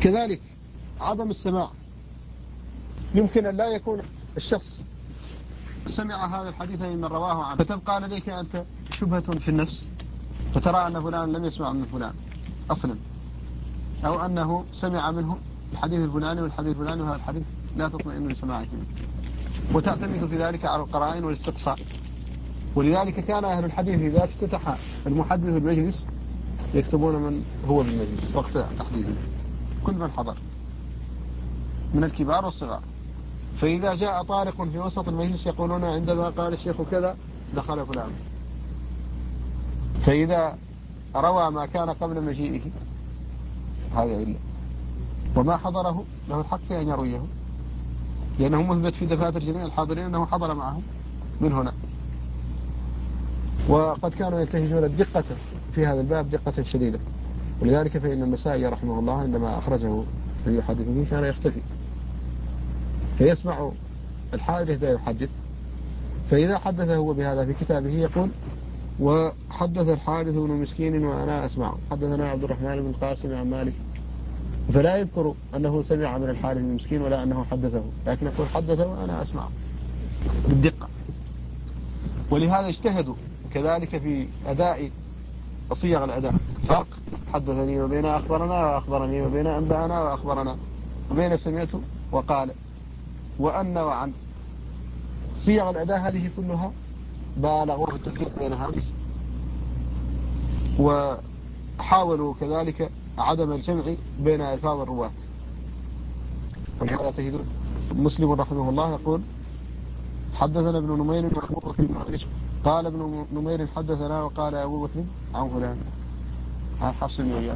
كذلك عدم السماع، يمكن أن لا يكون الشخص سمع هذا الحديث من رواه عنه، فتبقى لديك أنت شبهة في النفس، فترى أن فلان لم يسمع من فلان أصلا، أو أنه سمع منه الحديث الفلاني والحديث الفلاني، وهذا الحديث لا تطمئن لسماعه منه، وتعتمد في ذلك على القرائن والاستقصاء. ولذلك كان أهل الحديث إذا افتتح المحدث المجلس يكتبون من هو بالمجلس وقت تحديثه، كل من حضر من الكبار والصغار. فإذا جاء طارق في وسط المجلس يقولون عندما قال الشيخ كذا دخل فلان، فإذا روى ما كان قبل مجيئه هذا علة، وما حضره له الحق في أن يرويه، لأنه مثبت في دفاتر جميع الحاضرين أنه حضر معهم من هنا. وقد كانوا ينتهجون الدقة في هذا الباب دقة شديدة، ولذلك فإن النسائي رحمه الله عندما أخرجه في يحدث به كان يختفي، فيسمع الحادث لا يحدث، فإذا حدث هو بهذا في كتابه يقول وحدث الحارث بن مسكين وأنا أسمع، حدثنا عبد الرحمن بن القاسم عن مالك، فلا يذكر أنه سمع من الحارث بن مسكين ولا أنه حدثه، لكن يقول حدثه وأنا أسمع بالدقة. ولهذا اجتهدوا كذلك في أداء صيغ الأداء، فرق حدثني وبين أخبرنا وأخبرني وبين أنبأنا وأخبرنا وبين سمعت وقال وأن وعن. صيغ الأداء هذه كلها بالغوا في التفريق بينها، وحاولوا كذلك عدم الجمع بين ألفاظ الرواة. ولهذا تجد مسلم رحمه الله يقول حدثنا ابن نمير قال ابن نمير حدثنا وقال أبو بكر عن فلان، حفصني وإياه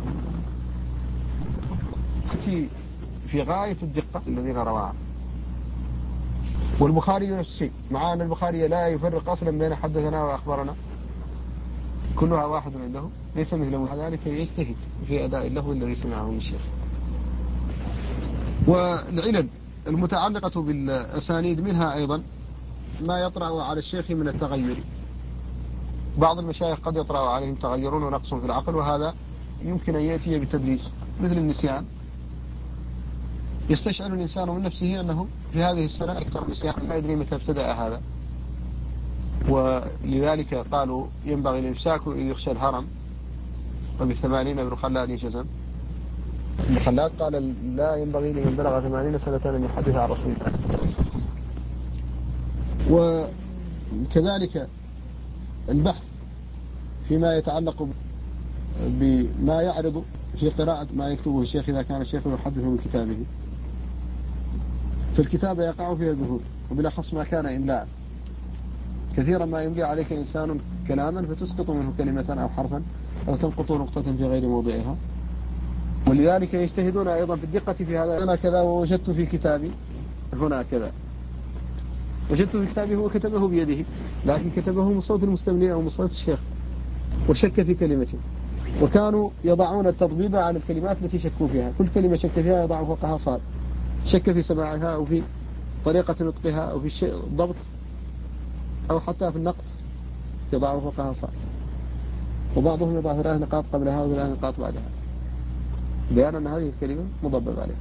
في غاية الدقة الذين رواها. والبخاري نفس الشيء، مع أن البخاري لا يفرق أصلا بين حدثنا وأخبرنا، كلها واحد عنده، ليس مثل ذلك يجتهد في أداء اللفظ الذي سمعه من الشيخ. والعلل المتعلقة بالأسانيد منها أيضا ما يطرأ على الشيخ من التغير. بعض المشايخ قد يطرأ عليهم تغيرون ونقص في العقل، وهذا يمكن أن يأتي بالتدريج، مثل النسيان. يستشعر الإنسان من نفسه أنه في هذه السنة أكثر نسيان، ما يدري متى ابتدأ هذا، ولذلك قالوا ينبغي الإمساك إذ يخشى الهرم، وب80 ابن خلاد جزم. ابن خلاد قال لا ينبغي لمن بلغ 80 سنة أن يحدث عن رسول الله. وكذلك البحث فيما يتعلق بما يعرض في قراءة ما يكتبه الشيخ إذا كان الشيخ يحدث من كتابه، فالكتابة يقع فيها ذهول، وبالأخص ما كان إملاء. كثيرا ما يملي عليك إنسان كلاما فتسقط منه كلمة أو حرفا أو تنقط نقطة في غير موضعها، ولذلك يجتهدون أيضا في الدقة في هذا. أنا كذا ووجدت في كتابي هنا كذا، وجدت في كتابه وكتبه بيده، لكن كتبه من صوت المستملي أو من صوت الشيخ وشك في كلمته. وكانوا يضعون التطبيب على الكلمات التي شكوا فيها، كل كلمة شك فيها يضع فوقها صاد، شك في سماعها أو في طريقة نطقها أو في الضبط أو حتى في النقط يضع فوقها صاد، وبعضهم يضع 3 نقاط قبلها و3 نقاط بعدها، بيانا أن هذه الكلمة مضبب عليها.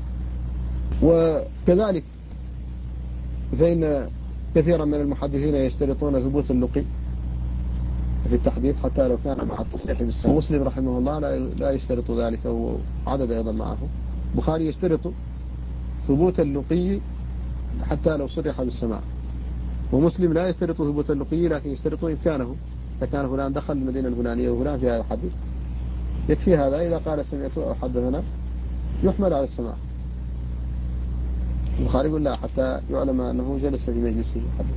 وكذلك فإن كثيرا من المحدثين يشترطون ثبوت اللقي في التحديث حتى لو كان مع التصريح بالسماع. مسلم رحمه الله لا يشترط ذلك، وعدد أيضا معه. بخاري يشترط ثبوت اللقي حتى لو صرح بالسماع، ومسلم لا يشترط ثبوت اللقي لكن يشترط إمكانه، إذا كان فلان دخل المدينة الفلانية وفلان فيها يحدث يكفي هذا، إذا قال سمعت أو حدثنا يحمل على السماع. البخاري يقول لا حتى يعلم أنه جلس في مجلسه يحدث.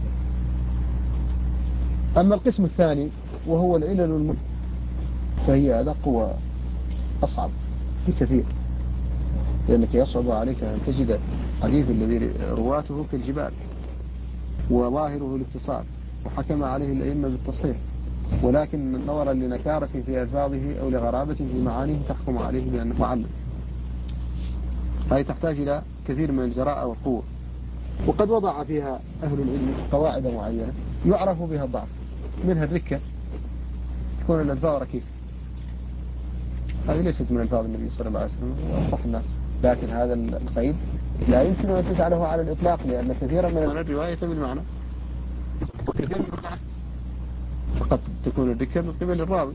أما القسم الثاني وهو العلل فهي أدق وأصعب بكثير، لأنك يصعب عليك أن تجد حديث الذي رواته كالجبال وظاهره الاتصال وحكم عليه الأئمة بالتصحيح، ولكن نظرا لنكارة في ألفاظه أو لغرابة في معانيه تحكم عليه بأنه معلم. هذه تحتاج إلى كثير من الجراءة والقوة. وقد وضع فيها أهل العلم قواعد معينة يعرف بها الضعف، منها الركة، تكون الألفاظ ركيكة، هذه ليست من ألفاظ النبي صلى الله عليه وسلم، هو أفصح الناس. لكن هذا القيد لا يمكن أن تجعله على الإطلاق، لأن كثيرا من الرواية بالمعنى، وكثير من الرواية فقط تكون الذكر من قبل الراوي.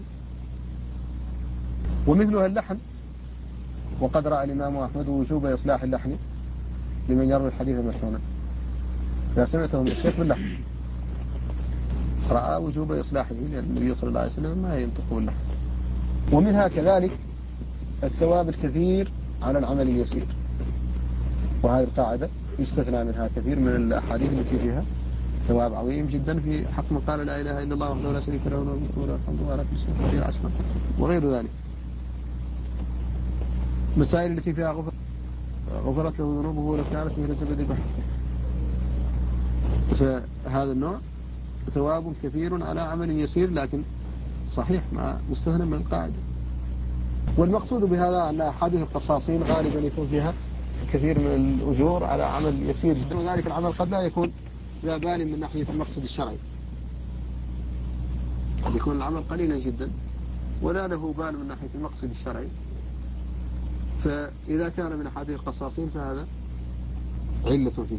ومثلها اللحن، وقد رأى الإمام أحمد وجوب إصلاح اللحن لمن يروي الحديث ملحونا. إذا سمعته من الشيخ باللحن رأى وجوب إصلاحه، لأن النبي صلى الله عليه وسلم ما ينطق باللحن. ومنها كذلك الثواب الكثير على العمل اليسير، وهذه القاعدة يستثنى منها كثير من الأحاديث التي فيها ثواب عظيم جدا في حق من قال لا إله إلا الله وحده لا شريك له له الملك وله الحمد وعلى كل شيء قدير عشرا وغير ذلك. مسائل التي فيها غفرت له ذنوبه ولو كانت مثل زبد البحر. فهذا النوع ثواب كثير على عمل يسير، لكن صحيح ما مستثنى من القاعدة. والمقصود بهذا أن أحاديث القصاصين غالبا يكون فيها كثير من الأجور على عمل يسير جدا، وذلك العمل قد لا يكون لا بال من ناحية المقصد الشرعي، قد يكون العمل قليلا جدا ولا له بال من ناحية المقصد الشرعي. فإذا كان من أحاديث القصاصين فهذا علة فيه.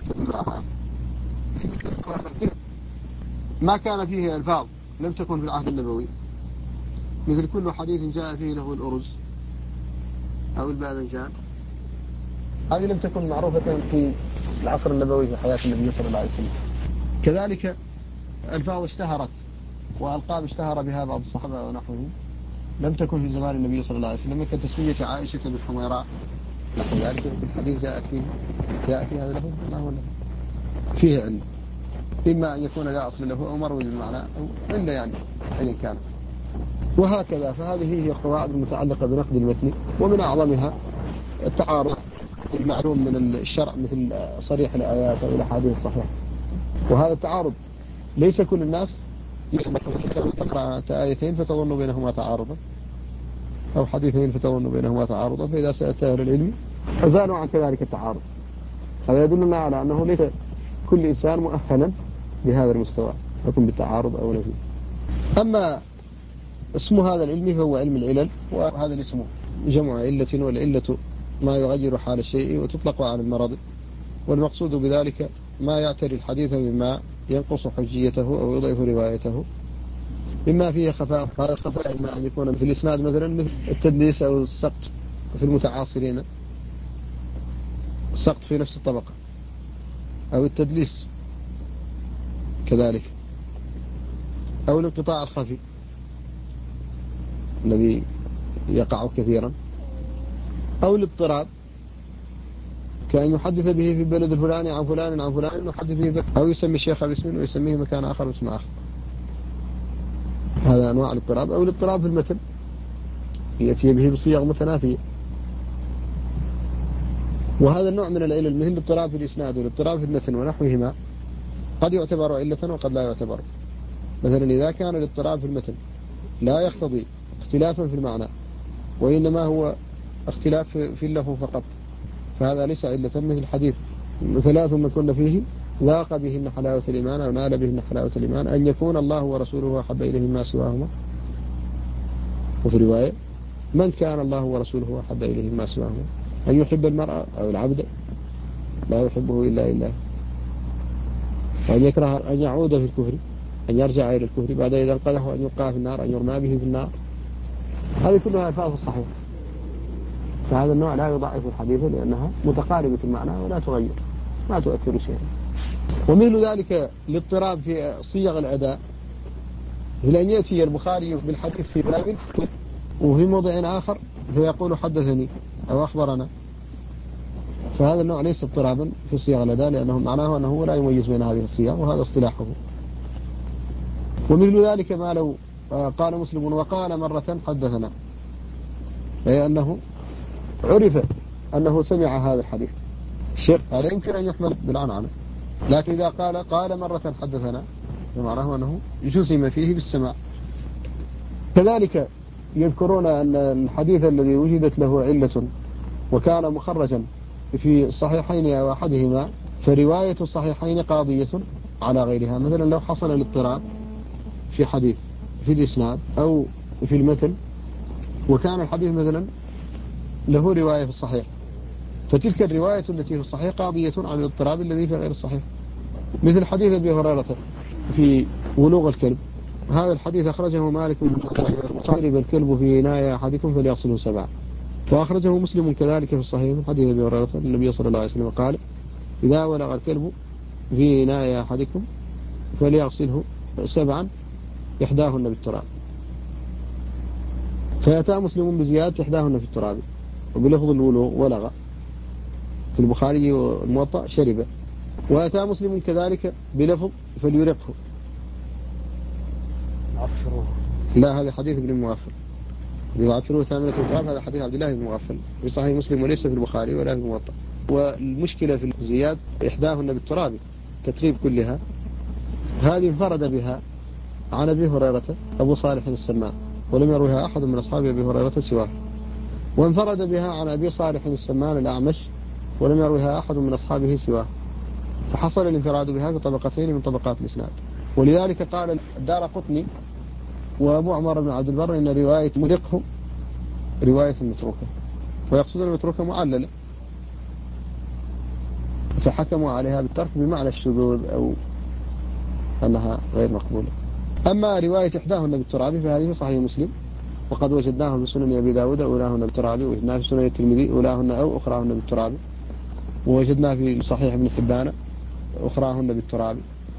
ما كان فيه ألفاظ لم تكن في العهد النبوي، مثل كل حديث جاء فيه له الأرز أو الباذنجان، هذه لم تكن معروفة في العصر النبوي في حياة النبي صلى الله عليه وسلم. كذلك ألفاظ اشتهرت وألقاب اشتهر بها بعض الصحابة ونحوهم لم تكن في زمان النبي صلى الله عليه وسلم، كتسمية عائشة بالحميراء نحو ذلك. في الحديث جاء فيه هذا له ما هو له فيه علم، إما أن يكون لا أصل له أو مروي بالمعنى أو إلا يعني أيا كان. وهكذا، فهذه هي القواعد المتعلقة بنقد المتن، ومن أعظمها التعارض المعلوم من الشرع مثل صريح الآيات أو الأحاديث الصحيحة. وهذا التعارض ليس كل الناس تقرأ آيتين فتظن بينهما تعارضا، أو حديثين فتظن بينهما تعارضا، فإذا سألت أهل العلم أزالوا عن كذلك التعارض. هذا يدلنا على أنه ليس كل إنسان مؤهلا بهذا المستوى يكون بالتعارض أو نفي. أما اسم هذا العلم فهو علم العلل، وهذا الاسم جمع علة، والعلة ما يغير حال الشيء وتطلق على المرض، والمقصود بذلك ما يعتري الحديث مما ينقص حجيته أو يضعف روايته، مما فيه خفاء. هذا الخفاء إما أن يكون في الإسناد مثلا مثل التدليس أو السقط في المتعاصرين، السقط في نفس الطبقة، أو التدليس كذلك، أو الانقطاع الخفي الذي يقع كثيرا، أو الاضطراب كأن يحدث به في البلد الفلاني عن فلان عن فلان يحدث به، أو يسمي الشيخ باسم ويسميه مكان آخر باسم آخر. هذا أنواع الاضطراب. أو الاضطراب في المتن يأتي به بصيغ متنافية، وهذا النوع من العلل مثل الاضطراب في الإسناد والاضطراب في المتن ونحوهما قد يعتبر علة وقد لا يعتبر. مثلا إذا كان الاضطراب في المتن لا يقتضي اختلافا في المعنى، وإنما هو اختلاف في اللفظ فقط، فهذا ليس علة. مثل الحديث ثلاث من كن فيه ذاق بهن حلاوة الإيمان أو نال بهن حلاوة الإيمان: أن يكون الله ورسوله أحب إليه ما سواهما. وفي رواية: من كان الله ورسوله أحب إليه ما سواهما. أن يحب المرأة أو العبد لا يحبه إلا الله، وأن يكره أن يعود في الكفر، أن يرجع إلى الكفر بعد إذا انقذه، أن يلقى في النار، أن يرمى به في النار. هذه كلها ألفاظ الصحيح، فهذا النوع لا يضعف الحديث لأنها متقاربة المعنى ولا تغير، ما تؤثر شيئا. ومثل ذلك الاضطراب في صيغ الأداء، مثل أن يأتي البخاري بالحديث في باب وفي موضع آخر فيقول حدثني أو أخبرنا، فهذا النوع ليس اضطرابا في صيغ الأداء، لأنه معناه أنه لا يميز بين هذه الصيغ، وهذا اصطلاحه. ومثل ذلك ما لو قال مسلم وقال مرة حدثنا، أي أنه عرف أنه سمع هذا الحديث الشيخ، هذا يمكن أن يحمل بالعنعنة، لكن إذا قال مرة حدثنا فمعناه أنه جزم فيه بالسماع. كذلك يذكرون أن الحديث الذي وجدت له علة وكان مخرجا في الصحيحين أو أحدهما فرواية الصحيحين قاضية على غيرها. مثلا لو حصل الاضطراب في حديث في الإسناد أو في المتن وكان الحديث مثلا له رواية في الصحيح، فتلك الرواية التي في الصحيح قاضية على الاضطراب الذي في غير الصحيح، مثل حديث أبي هريرة في ولوغ الكلب. هذا الحديث أخرجه مالك بن شرب الكلب في إناء أحدكم فليغسله 7. وأخرجه مسلم كذلك في الصحيح من حديث أبي هريرة النبي صلى الله عليه وسلم قال: إذا ولغ الكلب في إناء أحدكم فليغسله 7 إحداهن بالتراب. فأتى مسلم بزيادة إحداهن في التراب، وبلفظ الولوغ ولغ في البخاري والموطأ شرب. وأتى مسلم كذلك بلفظ فليرقه. لا، هذا حديث ابن مغفل يعفروه 8 التراب، هذا حديث عبد الله بن مغفل في صحيح مسلم وليس في البخاري ولا في الموطأ. والمشكلة في الزياد إحداهن بالتراب تتريب كلها، هذه انفرد بها عن أبي هريرة أبو صالح السمان، ولم يروها أحد من أصحاب أبي هريرة سواه. وانفرد بها عن أبي صالح السمان الأعمش، ولم يروها أحد من أصحابه سواه، فحصل الانفراد بها في طبقتين من طبقات الإسناد. ولذلك قال الدارقطني وأبو عمر بن عبد البر إن رواية مرقه رواية متروكة، ويقصد المتروكة معللة، فحكموا عليها بالترك بمعنى الشذوذ أو أنها غير مقبولة. أما رواية إحداهن بالتراب فهذه في صحيح مسلم، وقد وجدناه في سنن أبي داود أولاهن بالتراب، ووجدناه في سنن الترمذي أولاهن أو أخراهن بالتراب، ووجدناه في صحيح ابن حبان أخراهن بالتراب.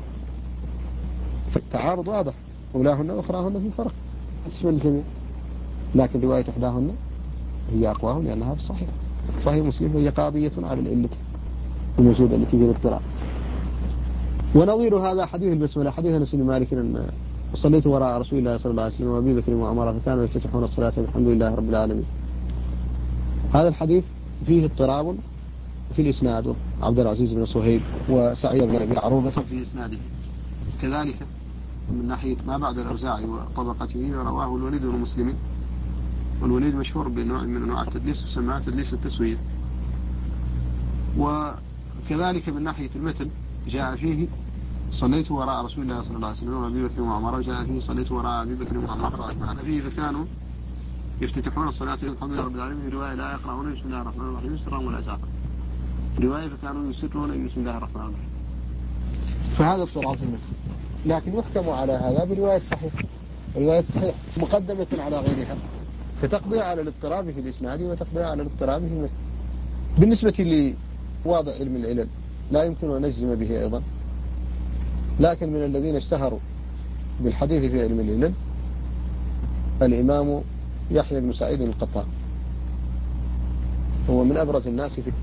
فالتعارض واضح، أولاهن وأخراهن في فرق تشمل الجميع، لكن رواية إحداهن هي أقواهم لأنها في الصحيح. صحيح مسلم هي قاضية على العلة الموجودة التي في الاضطراب. ونظير هذا حديث البسملة، حديث أنس بن مالك أن صليت وراء رسول الله صلى الله عليه وسلم وأبي بكر وعمر فكانوا يفتتحون الصلاة بالحمد لله رب العالمين. هذا الحديث فيه اضطراب في الإسناد، عبد العزيز بن صهيب وسعيد بن أبي عروبة في إسناده. كذلك من ناحية ما بعد الأوزاعي وطبقته رواه الوليد بن مسلم، والوليد مشهور بنوع من أنواع التدليس يسمى تدليس التسوية. وكذلك من ناحية المتن جاء فيه صليت وراء رسول الله صلى الله عليه وسلم وأبي بكر وعمر، جاء فيه صليت وراء أبي بكر وعمر فيه فكانوا يفتتحون الصلاة الحمد لله رب العالمين. في رواية لا يقرؤون بسم الله الرحمن الرحيم سرا ولا جهرا، رواية فكانوا يسرون بسم الله الرحمن الرحيم. فهذا اضطراب في المتن، لكن يحكم على هذا برواية صحيح، رواية صحيح مقدمة على غيرها، فتقضي على الاضطراب في الإسناد وتقضي على الاضطراب في المتن. بالنسبة لواضع علم العلل لا يمكن أن نجزم به أيضا، لكن من الذين اشتهروا بالحديث في علم العلل الإمام يحيى بن سعيد القطان، هو من أبرز الناس فيه.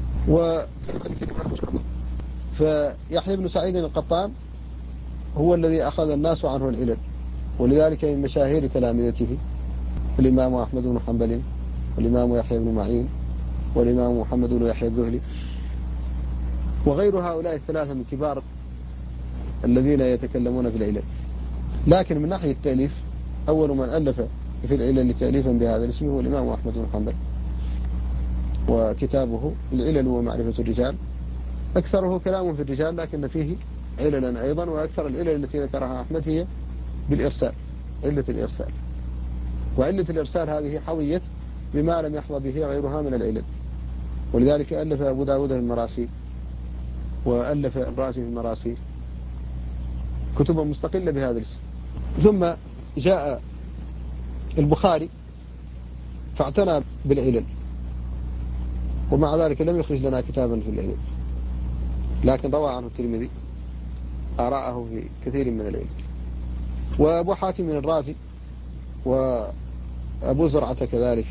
فيحيى بن سعيد القطان هو الذي أخذ الناس عنه العلل، ولذلك من مشاهير تلامذته الإمام أحمد بن حنبل والإمام يحيى بن معين والإمام محمد بن يحيى الذهلي وغير هؤلاء الثلاثة من كبار الذين يتكلمون في العلل. لكن من ناحية التأليف أول من ألف في العلل تأليفا بهذا الاسم هو الإمام أحمد بن حنبل، وكتابه العلل ومعرفة الرجال أكثره كلام في الرجال، لكن فيه عللا أيضا، وأكثر العلل التي ذكرها أحمد هي بالإرسال، علة الإرسال. وعلة الإرسال هذه حويت بما لم يحظى به غيرها من العلل، ولذلك ألف أبو داود في المراسيل، وألف الرازي في المراسيل، كتبا مستقلة بهذا الاسم. ثم جاء البخاري فاعتنى بالعلل، ومع ذلك لم يخرج لنا كتابا في العلل، لكن روى عنه الترمذي آراءه في كثير من العلل. وأبو حاتم الرازي وأبو زرعة كذلك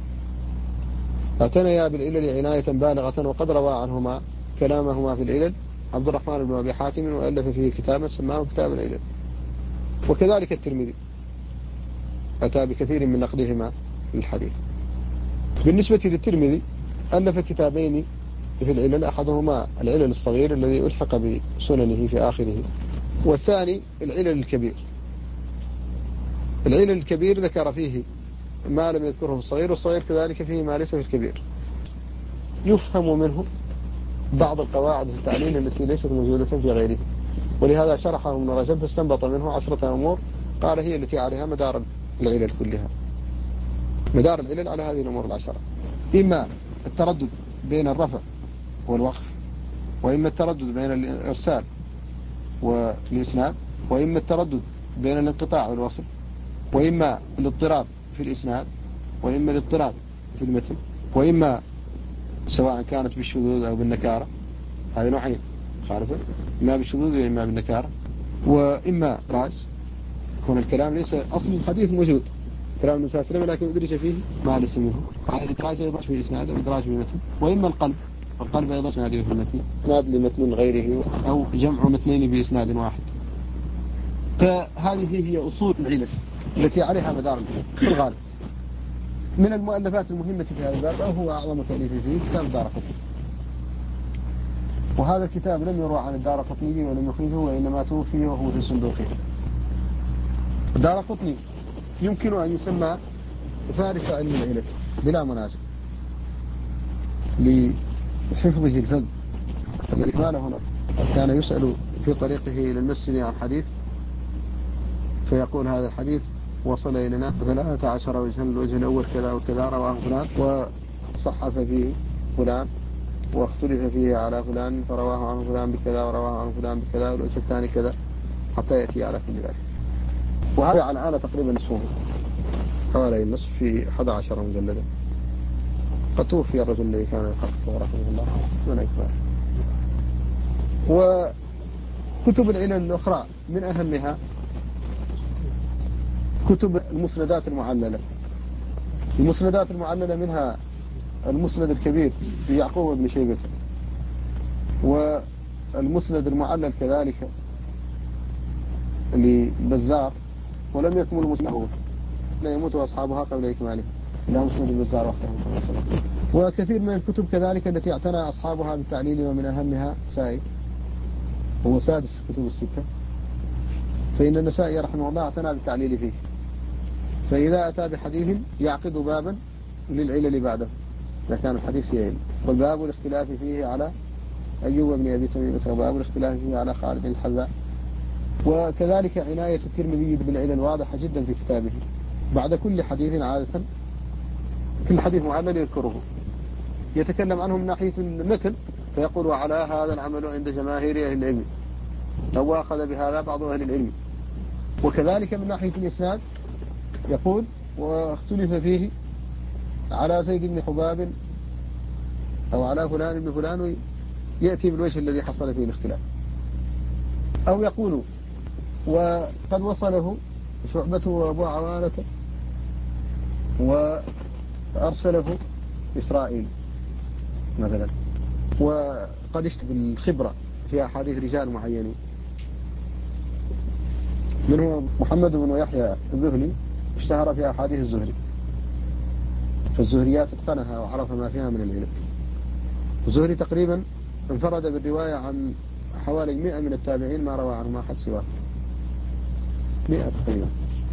اعتنيا بالعلل عناية بالغة، وقد روى عنهما كلامهما في العلل عبد الرحمن بن أبي حاتم، وألف فيه كتابا سماه كتاب العلل. وكذلك الترمذي أتى بكثير من نقدهما للحديث. بالنسبة للترمذي ألف كتابين في العلل، أحدهما العلل الصغير الذي ألحق بسننه في آخره، والثاني العلل الكبير. العلل الكبير ذكر فيه ما لم يذكره الصغير، والصغير كذلك فيه ما ليس في الكبير. يفهم منه بعض القواعد في التعليل التي ليست موجودة في غيره، ولهذا شرحه ابن رجب فاستنبط منه 10 أمور قال هي التي عليها مدار العلل كلها. مدار العلل على هذه الأمور العشرة، إما التردد بين الرفع والوقف، وإما التردد بين الإرسال والإسناد، وإما التردد بين الانقطاع والوصل، وإما الاضطراب في الإسناد، وإما الاضطراب في المتن، وإما سواء كانت بالشذوذ أو بالنكارة، هذه نوعين خالفة، إما بالشذوذ وإما بالنكارة، وإما راج، يكون الكلام ليس أصل الحديث موجود كلام النبي صلى الله عليه وسلم لكن أدرج فيه ما ليس منه، هذا الإدراج يدرج في إسناد وإدراج في متن، وإما القلب أيضا إسناده في المتن، إسناد لمتن غيره أو جمع متنين بإسناد واحد. فهذه هي أصول العلل التي عليها مدار العلم في الغالب. من المؤلفات المهمة في هذا الباب أو هو أعظم تأليف فيه كتاب الدارقطني، وهذا الكتاب لم يروى عن الدارقطني ولم يخرجه، وإنما توفي وهو في صندوقه. الدارقطني يمكن أن يسمى فارس علم العلل بلا منازع لحفظه الفذ الإكمال هنا. كان يسأل في طريقه إلى المسجد عن حديث فيقول هذا الحديث وصل إلينا 13 وجها، الوجه الأول كذا وكذا رواه فلان وصحف فيه فلان واختلف فيه على فلان فرواه عنه فلان بكذا ورواه عنه فلان بكذا والوجه الثاني كذا حتى يأتي على كل ذلك. وهذا على آلة تقريبا نصفه حوالي النصف في 11 مجلدا. قد توفي الرجل الذي كان يحققه رحمه الله دون إكمال. وكتب العلل الأخرى من أهمها كتب المسندات المعللة. المسندات المعللة منها المسند الكبير ليعقوب بن شيبة، والمسند المعلل كذلك للبزار، ولم يكمل مسنده لا يموت أصحابها قبل إكماله، لا مسند البزار وحده. وكثير من الكتب كذلك التي اعتنى أصحابها بالتعليل، ومن أهمها سائي هو سادس كتب الستة، فإن النسائي رحمه الله اعتنى بالتعليل فيه، فإذا أتى بحديث يعقد بابا للعلل بعده إذا كان الحديث فيه علم، والباب الاختلاف فيه على أيوب بن أبي تميمة، وباب الاختلاف فيه على خالد الحذاء. وكذلك عناية الترمذي بالعلل واضحة جدا في كتابه، بعد كل حديث عادة كل حديث معلل يذكره يتكلم عنه من ناحية المتن فيقول وعلى هذا العمل عند جماهير أهل العلم، لو أخذ بهذا بعض أهل العلم. وكذلك من ناحية الإسناد يقول واختلف فيه على زيد بن حباب أو على فلان بن فلان، يأتي بالوجه الذي حصل فيه الاختلاف. أو يقول وقد وصله شعبة وأبو عوانة وأرسله إسرائيل مثلا، وقد اشتهر بالخبرة في أحاديث رجال معينين، منه محمد بن يحيى الزهري اشتهر في أحاديث الزهري، فالزهريات اتقنها وعرف ما فيها من العلم. الزهري تقريبا انفرد بالرواية عن حوالي 100 من التابعين ما روى عنه ما حد سواه، 100 تقريبا.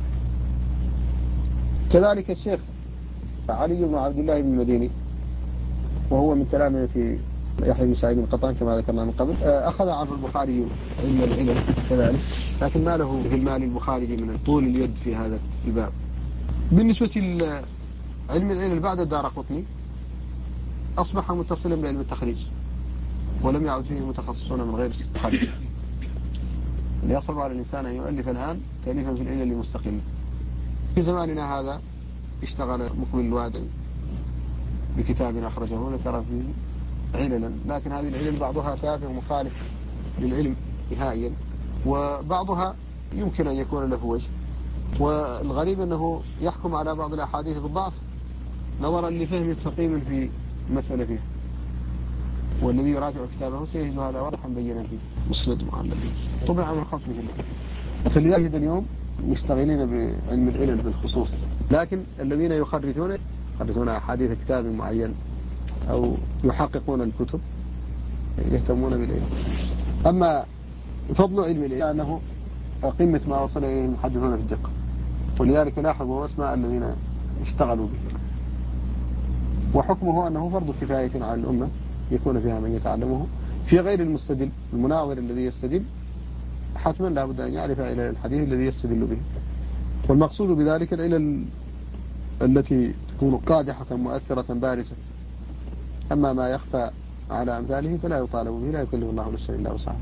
كذلك الشيخ علي بن عبد الله بن المديني، وهو من تلامذة يحيى بن سعيد القطان كما ذكرنا من قبل، أخذ عنه البخاري علم العلل كذلك، لكن ما له بالمال البخاري من طول اليد في هذا الباب. بالنسبة لعلم العلل بعد الدارقطني أصبح متصلا بعلم التخريج، ولم يعد فيه متخصصون من غير التخريج. يصعب على الإنسان أن يؤلف الآن تأليفا في العلل المستقلة. في زماننا هذا اشتغل مقبل الوادعي بكتاب أخرجه ذكر فيه عللا، لكن هذه العلل بعضها تافه ومخالف للعلم نهائيا، وبعضها يمكن أن يكون له وجه. والغريب أنه يحكم على بعض الأحاديث بالضعف نظرا لفهم سقيم في المسألة فيها، والذي يراجع كتابه سيجد هذا واضحا بينا فيه مسند معلل طبعا من خصمه الله. فلذلك اليوم مشتغلين بعلم العلل بالخصوص، لكن الذين يخرجون أحاديث كتاب معين أو يحققون الكتب يهتمون بالعلم. أما فضل علم العلم أنه قمة ما وصل إليه المحدثون في الدقة، ولذلك لاحظوا أسماء الذين اشتغلوا به. وحكمه أنه فرض كفاية على الأمة يكون فيها من يتعلمه، في غير المستدل المناظر الذي يستدل حتما لا بد أن يعرف إلى الحديث الذي يستدل به. والمقصود بذلك العلل التي تكون قادحة مؤثرة بارزة. أما ما يخفى على أمثاله فلا يطالب به، لا يكلف الله نفسا إلا وسعها.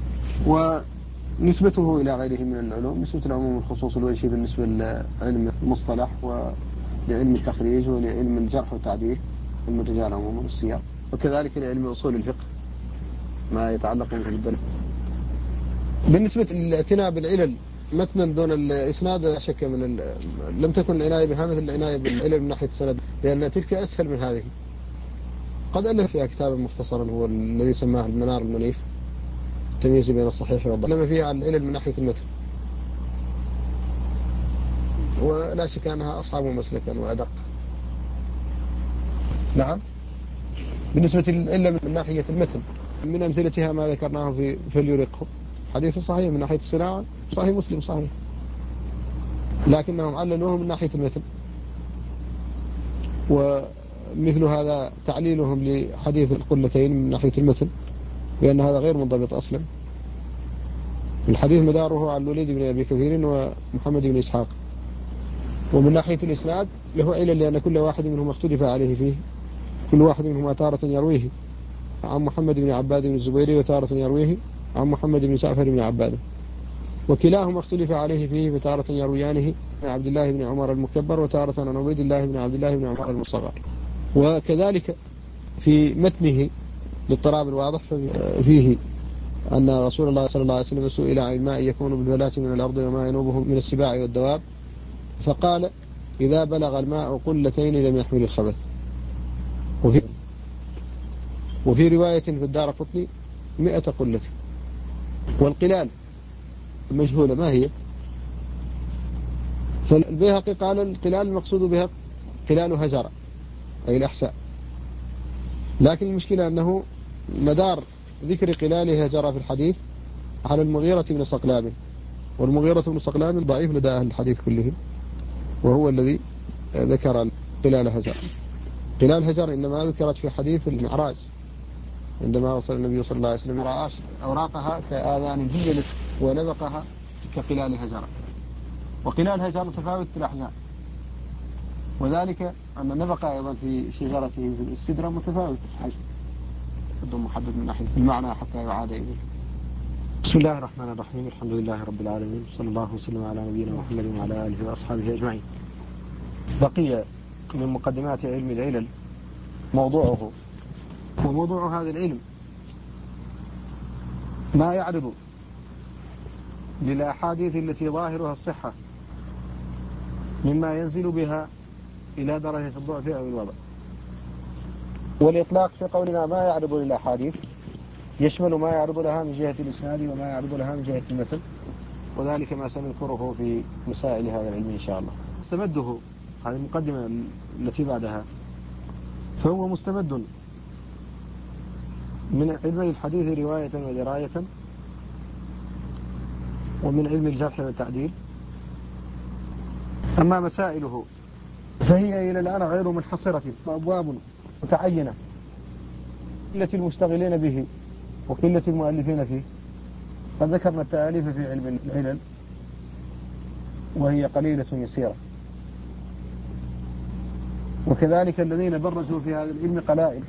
ونسبته إلى غيره من العلوم نسبة العموم والخصوص الوجهي بالنسبة لعلم المصطلح ولعلم التخريج ولعلم الجرح والتعديل، علم الرجال عموما والسياق، وكذلك لعلم أصول الفقه ما يتعلق به بالدليل. بالنسبة للاعتناء بالعلل متنا دون الإسناد لا شك لم تكن العناية بها مثل العناية بالعلل من ناحية السند، لأن تلك أسهل من هذه. قد ألف فيها كتابا مختصرا هو الذي سماه المنار المنيف، التمييز بين الصحيح والضعيف، لما فيها العلل من ناحية المتن، ولا شك أنها أصعب مسلكا وأدق. نعم. بالنسبة للعلة من ناحية المتن من أمثلتها ما ذكرناه في فليرقه، حديث صحيح من ناحية الصناعة، صحيح مسلم صحيح، لكنهم عللوه من ناحية المتن. ومثل هذا تعليلهم لحديث القلتين من ناحية المتن، لأن هذا غير منضبط أصلا. الحديث مداره عن الوليد بن أبي كثير ومحمد بن إسحاق. ومن ناحية الإسناد له علل، لأن كل واحد منهم اختلف عليه فيه، كل واحد منهم تارة يرويه عن محمد بن عباد بن الزبيري وتارة يرويه عن محمد بن جعفر بن عباده، وكلاهما اختلف عليه فيه، فتارة يرويانه عن عبد الله بن عمر المكبر وتارة عن عبيد الله بن عبد الله بن عمر المصغر. وكذلك في متنه للطراب الواضح فيه أن رسول الله صلى الله عليه وسلم سئل عن الماء يكون بالفلاة من الأرض وما ينوبه من السباع والدواب، فقال إذا بلغ الماء قلتين لم يحمل الخبث. وفي رواية في الدارقطني 100 قلة. والقلال المجهولة ما هي؟ فالبيهقي قال القلال المقصود بها قلال هجر أي الأحساء، لكن المشكلة أنه مدار ذكر قلال هجر في الحديث على المغيرة بن صقلاب، والمغيرة بن صقلاب ضعيف لدى أهل الحديث كلهم، وهو الذي ذكر قلال هجر. قلال هجر إنما ذكرت في حديث المعراج عندما وصل النبي صلى الله عليه وسلم رأى أوراقها كآذان الجيل ونبقها كقلال هجر. وقلال هجر متفاوت الأحجام، وذلك أن نبق أيضا في شجرته في السدرة متفاوت الحجم، بدون محدد من ناحية المعنى حتى يعاد إليه. بسم الله الرحمن الرحيم، الحمد لله رب العالمين، صلى الله وسلم على نبينا محمد وعلى آله وأصحابه أجمعين. بقي من مقدمات علم العلل موضوعه، وموضوع هذا العلم ما يعرض للأحاديث التي ظاهرها الصحة مما ينزل بها إلى درجة الضعف أو الوضع. والإطلاق في قولنا ما يعرض للأحاديث يشمل ما يعرض لها من جهة الإسناد وما يعرض لها من جهة المتن، وذلك ما سنذكره في مسائل هذا العلم إن شاء الله. مستمده هذه المقدمة التي بعدها، فهو مستمد من علم الحديث رواية ودراية، ومن علم الجرح والتعديل. أما مسائله فهي إلى الآن غير منحصرة، وأبواب متعينة، قلة المشتغلين به وقلة المؤلفين فيه. قد ذكرنا التأليف في علم العلل وهي قليلة يسيرة، وكذلك الذين برزوا في هذا العلم قلائل،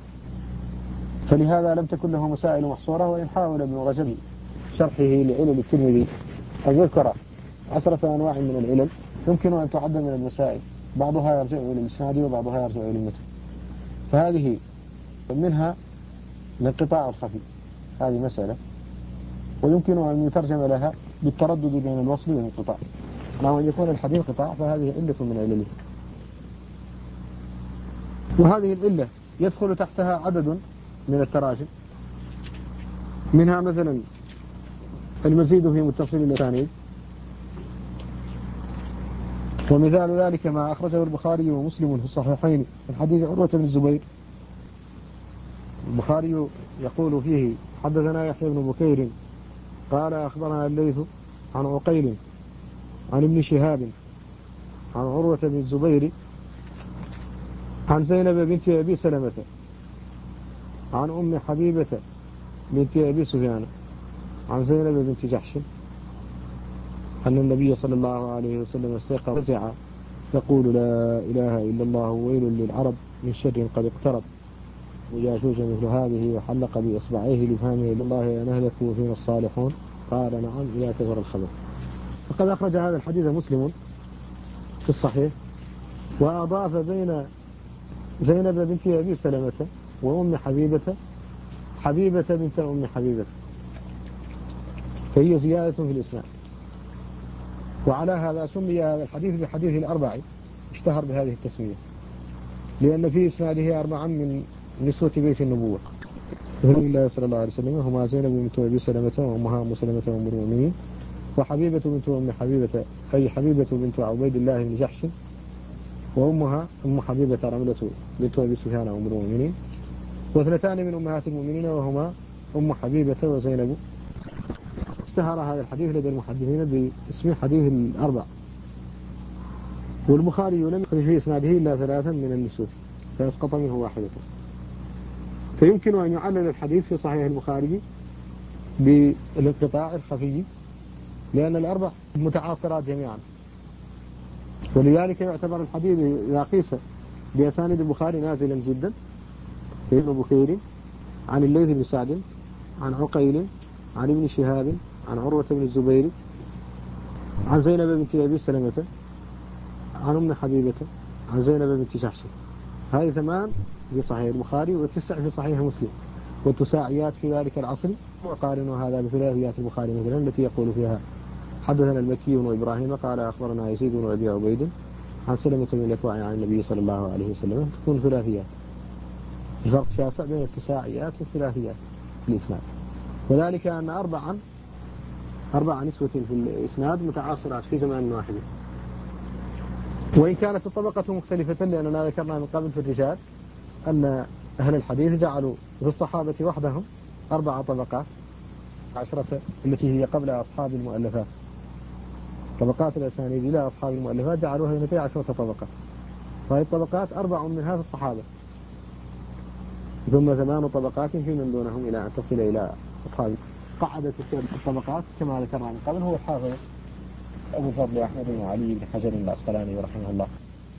فلهذا لم تكن له مسائل محصورة. وإن حاول ابن رجب شرحه لعلل الترمذي أن يذكر 10 أنواع من العلل يمكن أن تعد من المسائل، بعضها يرجع إلى الإسناد وبعضها يرجع إلى المتن، فهذه منها الانقطاع الخفي، هذه مسألة، ويمكن أن يترجم لها بالتردد بين الوصل والانقطاع، أو أن يكون الحديث انقطاع فهذه علة من علله. وهذه العلة يدخل تحتها عدد من التراجم، منها مثلا المزيد في متصل الأسانيد، ومثال ذلك ما أخرجه البخاري ومسلم في الصحيحين من حديث عروة بن الزبير. البخاري يقول فيه حدثنا يحيى بن بكير قال أخبرنا الليث عن عقيل عن ابن شهاب عن عروة بن الزبير عن زينب بنت أبي سلمة عن أم حبيبة بنت أبي سفيان عن زينب بنت جحش أن النبي صلى الله عليه وسلم استيقظ فزع يقول لا إله إلا الله ويل للعرب من شر قد اقترب، وجاشوش مثل هذه وحلق بإصبعيه لفهمه لله نهلك وفينا الصالحون، قال نعم إلى كثر الخبر. فقد أخرج هذا الحديث مسلم في الصحيح، وأضاف بين زينب بنت أبي سلمة وأم حبيبة بنت أم حبيبة، فهي زيادة في الإسناد. وعلى هذا سمي هذا الحديث بحديث الأربع، اشتهر بهذه التسمية، لأن في إسناده 4 من نسوة بيت النبوة رسول الله صلى الله عليه وسلم، هما زينب بنت أبي سلمة وأمها أم سلمة أم المؤمنين، وحبيبة بنت أم حبيبة أي حبيبة بنت عبيد الله بن جحش، وأمها أم حبيبة رملة بنت أبي سفيان أم المؤمنين، واثنتان من أمهات المؤمنين وهما أم حبيبة وزينب. اشتهر هذا الحديث لدى المحدثين باسم حديث الأربع. والبخاري لم يخرج في إسناده إلا 3 من النسوة، فيسقط منه واحدة. فيمكن أن يعلل الحديث في صحيح البخاري بالانقطاع الخفي، لأن الأربع متعاصرات جميعا، ولذلك يعتبر الحديث إذا قيس بأسانيد البخاري نازلا جدا. ابن بكير عن الليث بن سعد عن عقيل عن ابن شهاب عن عروة بن الزبير عن زينب بنت أبي سلمة عن أم حبيبة عن زينب بنت جحش. هذه 8 في صحيح البخاري و9 في صحيح مسلم، والتساعيات في ذلك العصر. وقارنوا هذا بثلاثيات البخاري مثلا التي يقول فيها حدثنا المكي وإبراهيم قال أخبرنا يزيد بن أبي عبيد عن سلمة بن الأكوع عن النبي صلى الله عليه وسلم، تكون ثلاثيات. الفرق شاسع بين التساعيات والثلاثيات في الإسناد، وذلك أن 4 نسوة في الإسناد متعاصرات في زمان واحد، وإن كانت الطبقة مختلفة، لأننا ذكرنا من قبل في الرجال أن أهل الحديث جعلوا في الصحابة وحدهم 4 طبقات، 10 التي هي قبل أصحاب المؤلفات، طبقات الأسانيد إلى أصحاب المؤلفات جعلوها 12 طبقة، فهذه الطبقات 4 منها في الصحابة، ثم 8 طبقات في من دونهم إلى أن تصل إلى أصحاب. قاعدة الطبقات كما ذكرنا من قبل هو الحافظ أبو الفضل أحمد بن علي بن حجر العسقلاني رحمه الله.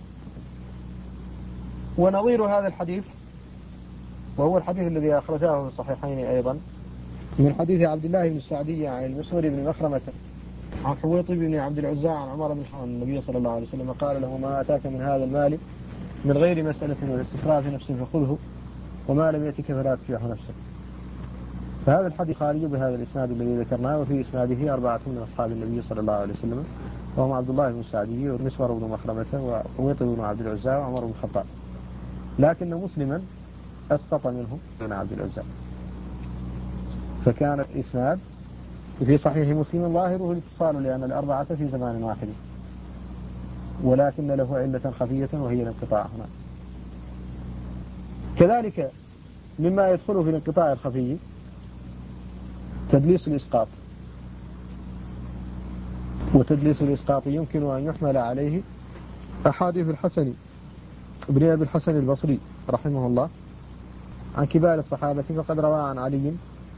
ونظير هذا الحديث وهو الحديث الذي أخرجاه في الصحيحين أيضا من حديث عبد الله بن السعدي عن المسور بن مخرمة عن حويطب بن عبد العزى عن عمر بن الخطاب النبي صلى الله عليه وسلم قال له ما أتاك من هذا المال من غير مسألة ولا استسراف نفس فخذه، وما لم يأتك فلا تجرح نفسك. فهذا الحديث خارج بهذا الإسناد الذي ذكرناه، وفي إسناده 4 من أصحاب النبي صلى الله عليه وسلم، وهم عبد الله بن السعدي والمسور بن مخرمة وحويطب بن عبد العزى وعمر بن الخطاب، لكن مسلما أسقط منه بن عبد العزى. فكان الإسناد في صحيح مسلم ظاهره الاتصال، لأن ال4 في زمان واحد، ولكن له علة خفية وهي الانقطاع هنا. كذلك مما يدخل في الانقطاع الخفي تدليس الإسقاط، وتدليس الإسقاط يمكن أن يحمل عليه أحاديث الحسن ابن أبي الحسن البصري رحمه الله عن كبار الصحابة، فقد روى عن علي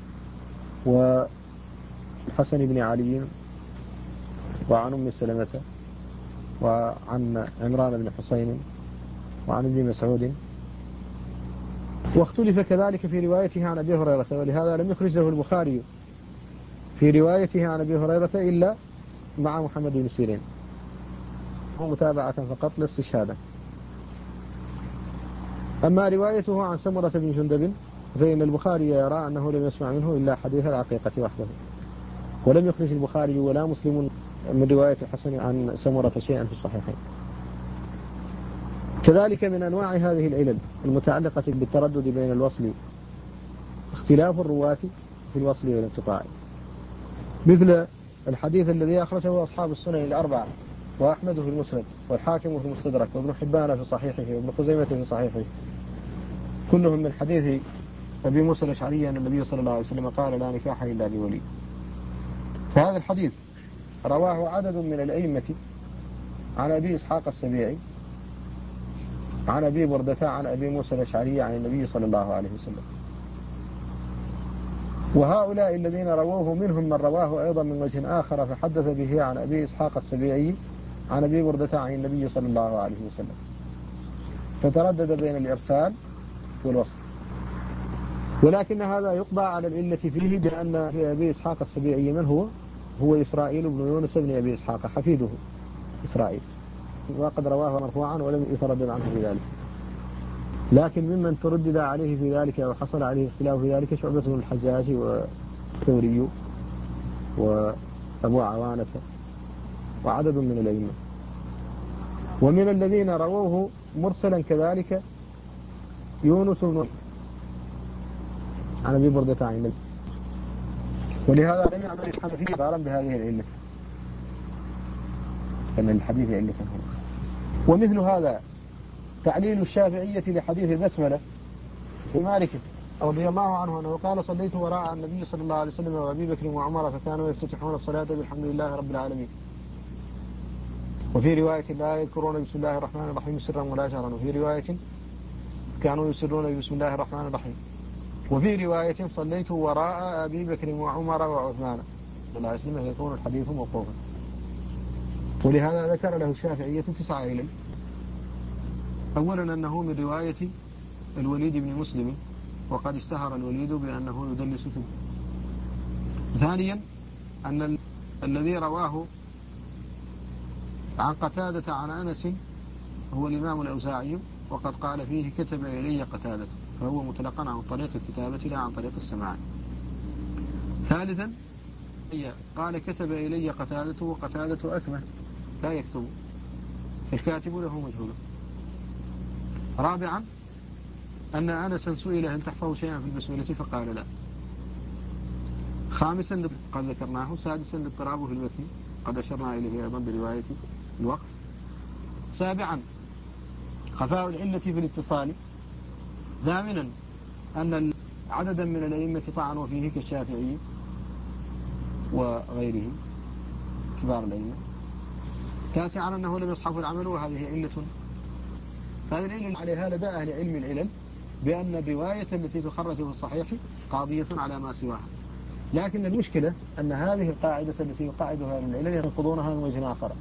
والحسن بن علي وعن أم سلمة وعن عمران بن حسين وعن ابن مسعود. واختلف كذلك في روايته عن أبي هريرة، ولهذا لم يخرج له البخاري في روايته عن أبي هريرة إلا مع محمد بن سيرين، متابعة فقط لا استشهادا. أما روايته عن سمرة بن جندب فإن البخاري يرى أنه لم يسمع منه إلا حديث العقيقة وحده، ولم يخرج البخاري ولا مسلم من رواية الحسن عن سمرة شيئا في الصحيحين. كذلك من أنواع هذه العلل المتعلقة بالتردد بين الوصل اختلاف الرواة في الوصل والانقطاع، مثل الحديث الذي أخرجه أصحاب السنن ال4 وأحمد في المسند والحاكم في المستدرك وابن حبان في صحيحه وابن خزيمة في صحيحه، كلهم من حديث أبي موسى الأشعري أن النبي صلى الله عليه وسلم قال لا نكاح إلا بولي. فهذا الحديث رواه عدد من الأئمة عن أبي إسحاق السبيعي عن أبي بردة عن أبي موسى الأشعري عن النبي صلى الله عليه وسلم. وهؤلاء الذين رووه منهم من رواه أيضا من وجه آخر فحدث به عن أبي إسحاق السبيعي عن أبي بردة عن النبي صلى الله عليه وسلم، فتردد بين الإرسال والوصل. ولكن هذا يقضى على العلة فيه بأن في أبي إسحاق السبيعي من هو إسرائيل بن يونس بن أبي إسحاق حفيده إسرائيل، وقد رواه مرفوعا ولم يتردد عنه في ذلك. لكن ممن تردد عليه في ذلك وحصل عليه اختلاف في ذلك شعبة بن الحجاج والثوري وأبو عوانة وعدد من الأئمة. ومن الذين رووه مرسلا كذلك يونس بن عن أبي بردة عن النبي، ولهذا لم يعمل الحنفية ضارا بهذه العلة، أن الحديث علة هنا. ومثل هذا تعليل الشافعية لحديث البسملة لمالك رضي الله عنه أنه قال: صليت وراء النبي صلى الله عليه وسلم وأبي بكر وعمر فكانوا يفتتحون الصلاة بالحمد لله رب العالمين. وفي رواية لا يذكرون بسم الله الرحمن الرحيم سرا ولا جهرا، وفي رواية كانوا يسرون بسم الله الرحمن الرحيم، وفي رواية صليت وراء أبي بكر وعمر وعثمان صلى الله عليه وسلم يكون الحديث موقوفا. ولهذا ذكر له الشافعية 9 علل. أولا أنه من رواية الوليد بن مسلم، وقد اشتهر الوليد بأنه يدلس ثم. ثانيا أن الذي رواه عن قتادة عن أنس هو الإمام الأوزاعي، وقد قال فيه: كتب إلي قتادة، فهو متلقن عن طريق الكتابة لا عن طريق السماع. ثالثا قال: كتب إلي قتادة، وقتادة أكمه لا يكتب، الكاتب له مجهول. رابعا أن أنسا سئل: هل تحفظ شيئا في البسملة؟ فقال: لا. خامسا قد ذكرناه. سادسا الاضطراب في المتن، قد أشرنا إليه أيضا برواية الوقف. سابعا خفاء العلة في الاتصال. ثامنا أن عددا من الأئمة طعنوا فيه كالشافعي وغيره كبار الأئمة. تاسعا أنه لم يصحف العمل، وهذه علة. هذه العلة عليها لدى أهل علم العلل بأن الرواية التي تخرج في الصحيح قاضية على ما سواها. لكن المشكلة أن هذه القاعدة التي يقاعدها أهل العلل ينقضونها من وجه آخر.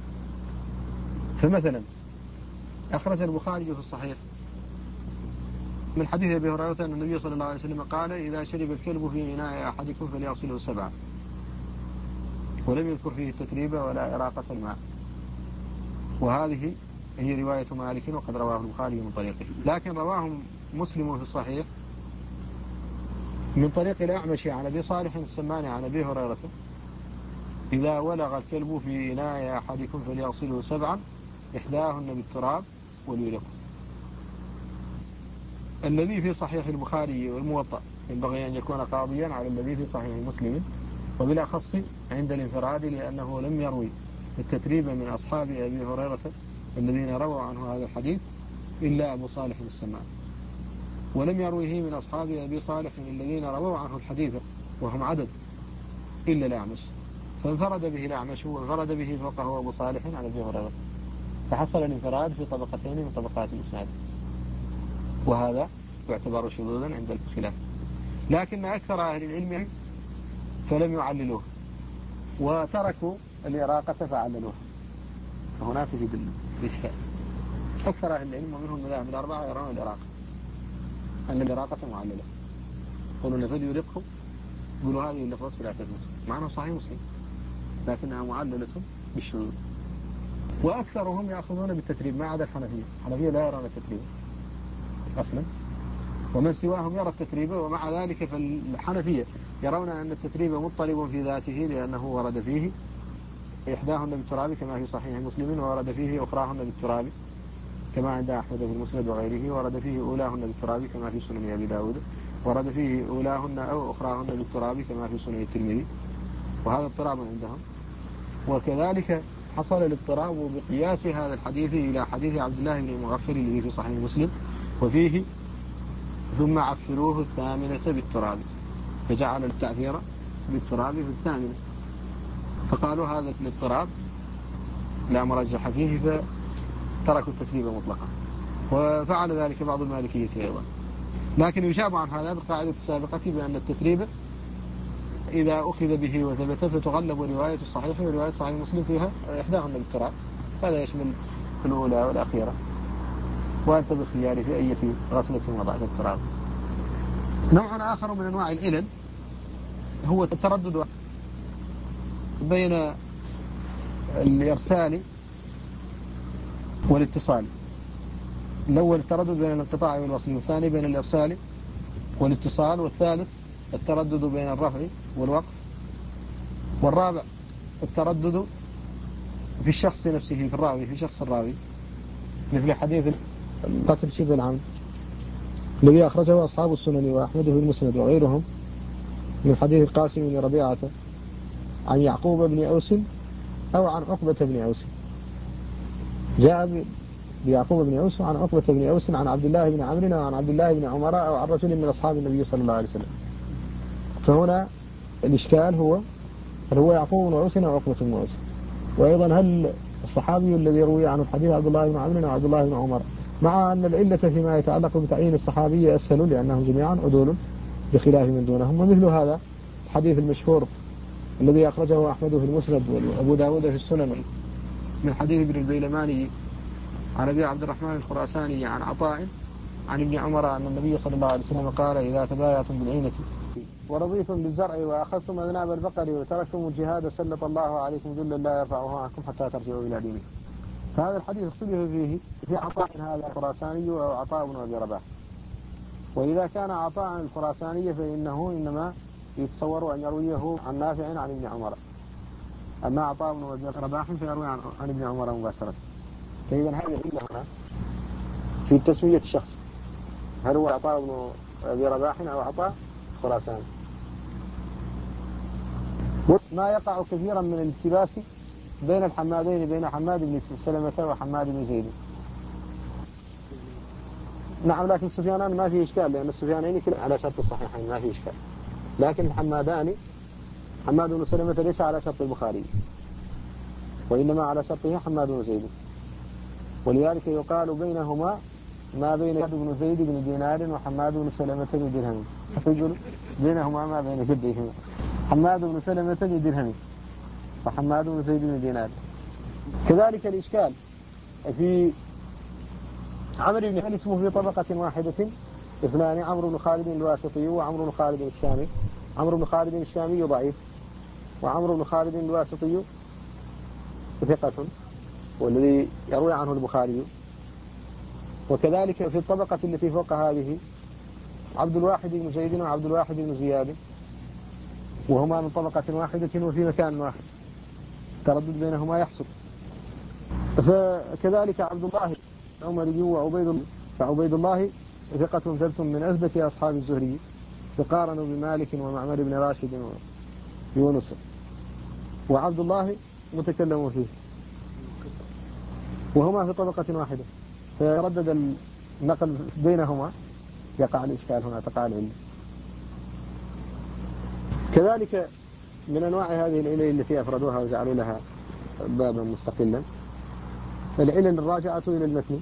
فمثلا أخرج البخاري في الصحيح من حديث أبي هريرة أن النبي صلى الله عليه وسلم قال: إذا شرب الكلب في إناء أحدكم فليغسله 7، ولم يذكر فيه التتريب ولا إراقة الماء. وهذه هي رواية مالك، وقد رواه البخاري من طريقه. لكن رواه مسلم في الصحيح من طريق الأعمش عن أبي صالح السماني عن أبي هريرة: إذا ولغ الكلب في إناء أحدكم فليغسله 7، إحداهن بالتراب وليرقه. الذي في صحيح البخاري والموطأ ينبغي أن يكون قاضيا على الذي في صحيح مسلم، وبالأخص عند الانفراد، لأنه لم يروي التتريب من أصحاب أبي هريرة الذين رووا عنه هذا الحديث إلا أبو صالح السمان، ولم يرويه من أصحاب أبي صالح الذين رووا عنه الحديث وهم عدد إلا الأعمش، فانفرد به الأعمش، وانفرد به فوقه أبو صالح عن أبي هريرة، فحصل الانفراد في طبقتين من طبقات الإسناد، وهذا يعتبر شذوذا عند الخلاف. لكن أكثر أهل العلم فلم يعللوه، وتركوا الإراقة فعللوها، فهناك في الإشكال. أكثر أهل العلم ومنهم المذاهب الأربعة يرون الإراقة، أن الإراقة معللة، يقولون فليرقه، يقولوا هذه اللفظات لا تثبت، مع أنه صحيح مسلم لكنها معللة بالشذوذ. وأكثرهم يأخذون بالتتريب ما عدا الحنفية. الحنفية لا يرون التتريب أصلا، ومن سواهم يرى التتريب، ومع ذلك فالحنفية يرون أن التتريب مضطرب في ذاته، لأنه ورد فيه إحداهن بالتراب كما في صحيح مسلم، ورد فيه أخراهن بالتراب كما عند أحمد في المسند وغيره، ورد فيه أولاهن بالتراب كما في سنن أبي داود، ورد فيه أولاهن أو أخراهن بالتراب كما في سنن الترمذي، وهذا اضطراب عندهم. وكذلك حصل الاضطراب بقياس هذا الحديث إلى حديث عبد الله بن المغفر الذي في صحيح مسلم، وفيه ثم عفروه 8 بالتراب، فجعل التعفير بالتراب في 8، فقالوا هذا الاضطراب لا مرجح فيه، فتركوا التكذيب مطلقا، وفعل ذلك بعض المالكية أيضا. لكن يشاب عن هذا بالقاعدة السابقة بأن التتريب إذا أخذ به وثبت فتغلب رواية الصحيح ورواية صحيح مسلم فيها إحداهن بالتراب، هذا يشمل الأولى والأخيرة، وأنت بالخيار في أي غسلة وضعت التراب. نوع آخر من أنواع العلل هو التردد بين الإرسال والاتصال. الأول التردد بين الانقطاع والوصل، والثاني بين الإرسال والاتصال، والثالث التردد بين الرفع والوقف، والرابع التردد في الشخص نفسه، في الراوي، في شخص الراوي، مثل حديث قتل شبه العمد الذي أخرجه أصحاب السنن وأحمد في المسند وغيرهم من حديث القاسم بن ربيعة عن يعقوب بن أوس أو عن عقبة بن أوس. جاء بيعقوب بن أوس عن عقبة بن أوس عن عبد الله بن عمرو وعن عبد الله بن عمر أو عن رجل من أصحاب النبي صلى الله عليه وسلم. فهنا الإشكال هو يعقوب بن أوس أو عقبة بن أوس. وأيضا هل الصحابي الذي يروي عنه الحديث عبد الله بن عمرو وعبد الله بن عمر، مع أن العلة فيما يتعلق بتعيين الصحابي أسهل لأنهم جميعا عدول بخلاف من دونهم. ومثل هذا الحديث المشهور الذي أخرجه أحمد في المسند وأبو داود في السنن من حديث ابن البيلماني عن أبي عبد الرحمن الخراساني عن عطاء عن ابن عمر أن النبي صلى الله عليه وسلم قال: إذا تبايعتم بالعينة ورضيتم بالزرع وأخذتم أذناب البقر وتركتم الجهاد سلط الله عليكم ذلا لا يرفعه عنكم حتى ترجعوا إلى دينكم. فهذا الحديث اختلف فيه في عطاء هذا الخراساني أو عطاء بن أبي رباح. وإذا كان عطاء الخراساني فإنه إنما يتصور أن يرويه عن نافع عن ابن عمر، أما عطاء بن أبي رباح فيروي عن ابن عمر مباشرة. فإذا هذه العلة هنا في تسمية الشخص، هل هو عطاء بن أبي رباح أو عطاء خراساني. ما يقع كثيرا من الالتباس بين الحمادين، بين حماد بن سلمة وحماد بن زيد. نعم، لكن سفيانان ما في إشكال، لأن السفيانين كلا على شرط الصحيحين ما في إشكال، لكن الحمادان حماد بن سلمة ليس على شرط البخاري، وإنما على شرطه حماد بن زيد. ولذلك يقال بينهما ما بين حماد بن زيد بن دينار وحماد بن سلمة بن درهم، يقول بينهما ما بين جديهما حماد بن سلمة بن درهم وحماد بن زيد بن دينار. كذلك الإشكال في عمرو بن خالد اسمه في طبقة واحدة اثنان: عمرو بن خالد الواسطي وعمرو بن خالد الشامي. عمرو بن خالد الشامي ضعيف، وعمرو بن خالد الواسطي ثقة والذي يروي عنه البخاري. وكذلك في الطبقة التي فوق هذه عبد الواحد بن زيد وعبد الواحد بن زياد، وهما من طبقة واحدة وفي مكان واحد، تردد بينهما يحصل. فكذلك عبد الله عمري وعبيد الله، فعبيد الله ثقة ثبت من أثبت أصحاب الزهري، يقارن بمالك ومعمر بن راشد ويونس. وعبد الله متكلم فيه، وهما في طبقة واحدة، فيردد النقل بينهما يقع الإشكال هنا، تقع العلة. كذلك من أنواع هذه العلل التي أفردوها وجعلوا لها بابا مستقلا العلل الراجعة إلى المتن،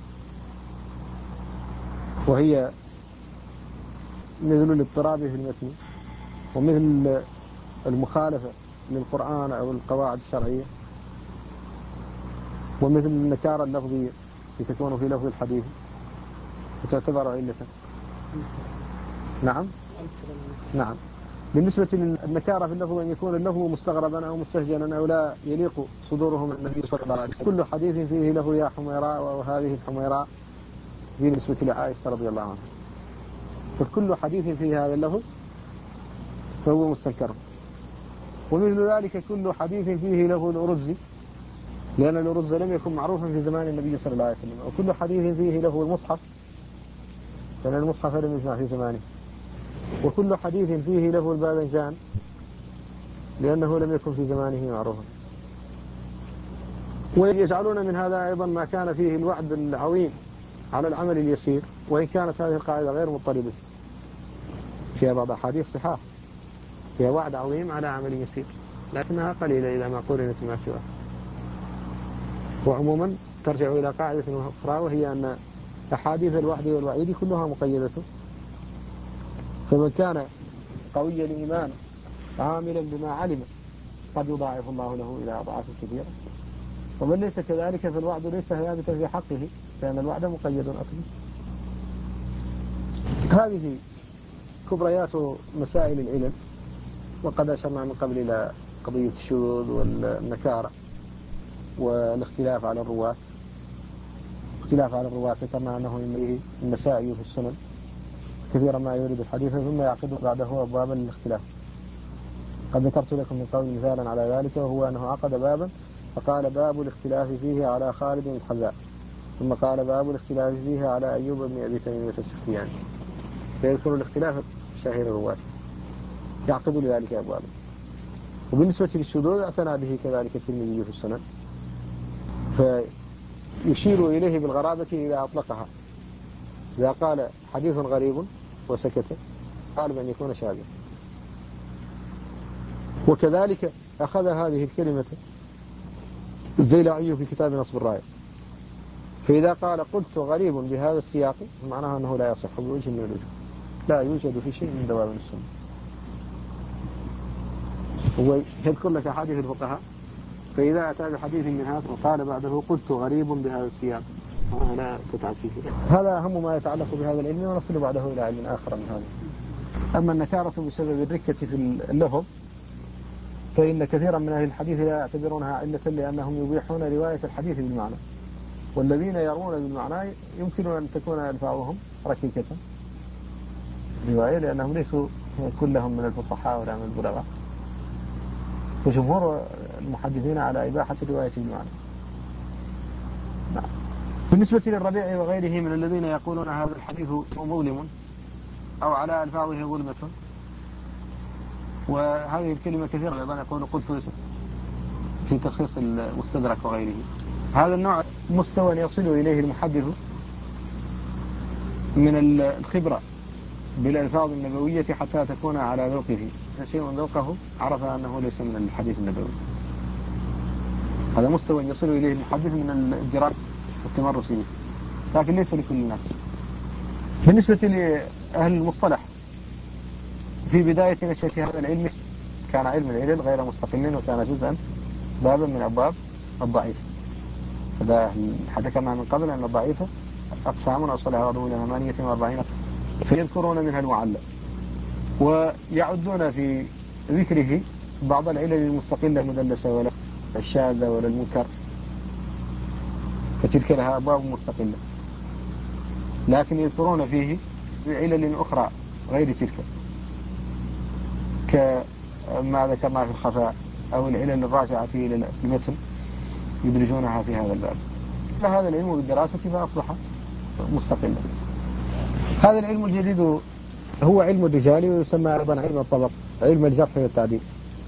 وهي مثل الاضطراب في المتن، ومثل المخالفة للقرآن أو القواعد الشرعية، ومثل النكارة اللفظية التي تكون في لفظ الحديث وتعتبر علة. نعم. بالنسبة للنكارة في اللفظ أن يكون اللفظ مستغربا أو مستهجنا أو لا يليق صدوره من النبي صلى الله عليه وسلم. كل حديث فيه لفظ يا حميراء وهذه الحميراء بالنسبة لعائشة رضي الله عنها، فكل حديث فيه هذا اللفظ فهو مستنكر. ومثل ذلك كل حديث فيه لفظ الأرز، لأن الأرز لم يكن معروفا في زمان النبي صلى الله عليه وسلم. وكل حديث فيه لفظ المصحف، لأن المصحف لم يجمع في زمانه. وكل حديث فيه لفظ الباذنجان، لأنه لم يكن في زمانه معروفا. ويجعلون من هذا أيضا ما كان فيه الوعد العظيم على العمل اليسير، وإن كانت هذه القاعدة غير مضطردة، فيها بعض أحاديث صحاح فيها وعد عظيم على عمل يسير، لكنها قليلة إذا ما قرنت ما سواه. وعموما ترجع إلى قاعدة أخرى، وهي أن أحاديث الوعد والوعيد كلها مقيدة، فمن كان قوي الإيمان عاملا بما علم قد يضاعف الله له إلى أضعاف كثيرة، ومن ليس كذلك فالوعد ليس ثابتا في حقه، لأن الوعد مقيد أصلا. هذه كبريات مسائل العلم، وقد أشرنا من قبل إلى قضية الشذوذ والنكارة والاختلاف على الرواة. اختلاف على الرواة ذكرنا أنه يمليه النسائي في السنن كثيرا ما يورد الحديث ثم يعقد بعده أبوابا للاختلاف. قد ذكرت لكم من قول مثالا على ذلك، وهو أنه عقد بابا فقال باب الاختلاف فيه على خالد الحذاء، ثم قال باب الاختلاف فيه على أيوب بن أبي تميمة السختياني، فيذكر الاختلاف شهير الرواة يعقد لذلك أبوابا. وبالنسبة للشذوذ اعتنى به كذلك الترمذي في السنن، فيشير إليه بالغرابة إذا أطلقها. إذا قال حديث غريب وسكت غالبا أن يكون شاذا. وكذلك أخذ هذه الكلمة الزيلعي في كتاب نصب الراية، فإذا قال قلت غريب بهذا السياق معناها أنه لا يصح بوجه من الوجوه، لا يوجد في شيء من دوام السنة. هو يذكر لك أحاديث الفقهاء، فإذا أتى بحديث من هذا وقال بعده قلت غريب بهذا السياق لا تتعب فيه. هذا أهم ما يتعلق بهذا العلم، ونصل بعده إلى علم آخر من هذا. أما النكارة بسبب الركة في اللفظ فإن كثيرا من أهل الحديث لا يعتبرونها علة، لأنهم يبيحون رواية الحديث بالمعنى، والذين يرون بالمعنى يمكن أن تكون ألفاظهم ركيكة رواية، لأنهم ليسوا كلهم من الفصحاء ولا من البلغاء. وجمهور المحدثين على إباحة الرواية بالمعنى. بالنسبة للربيع وغيره من الذين يقولون هذا الحديث مظلم أو على ألفاظه ظلمة، وهذه الكلمة كثيرة أيضا يقول قلت في تخصيص المستدرك وغيره. هذا النوع مستوى يصل إليه المحدث من الخبرة بالألفاظ النبوية حتى تكون على ذوقه، شيء ذوقه عرف أنه ليس من الحديث النبوي. هذا مستوى يصل إليه المحدث من الجرات والتمرس به، لكن ليس لكل الناس. بالنسبة لأهل المصطلح في بداية نشأة هذا العلم كان علم العلل غير مستقل، وكان جزءا بابا من أبواب الضعيف. هذا حدثنا من قبل أن الضعيف أقسام أصلها بعضهم إلى 48، فيذكرون منها المعلق، ويعدون في ذكره بعض العلل المستقلة المدلسة ولا الشاذة ولا المنكر، فتلك لها أبواب مستقلة، لكن يذكرون فيه علل أخرى غير تلك كما ذكرنا في الخفاء أو العلل الراجعة إلى المتن يدرجونها في هذا الباب. فهذا العلم بالدراسة فأصبح مستقلا. هذا العلم الجديد هو علم الرجال، ويسمى أيضا علم الطبق، علم الجرح والتعديل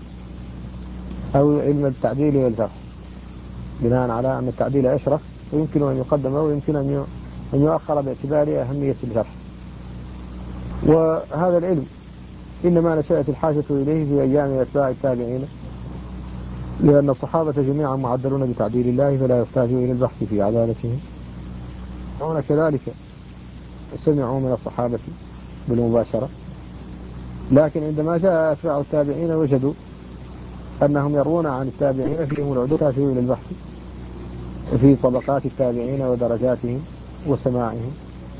أو علم التعديل والجرح، بناء على أن التعديل أشرف ويمكن أن يقدم ويمكن أن يؤخر باعتبار أهمية الجرح. وهذا العلم إنما نشأت الحاجة إليه في أيام أتباع التابعين، لأن الصحابة جميعا معدلون بتعديل الله فلا يحتاج إلى البحث في عدالتهم. هنا كذلك سمعوا من الصحابة بالمباشرة، لكن عندما جاء أتباع التابعين وجدوا أنهم يروون عن التابعين فيهم العدو تحتاج إلى البحث في طبقات التابعين ودرجاتهم وسماعهم.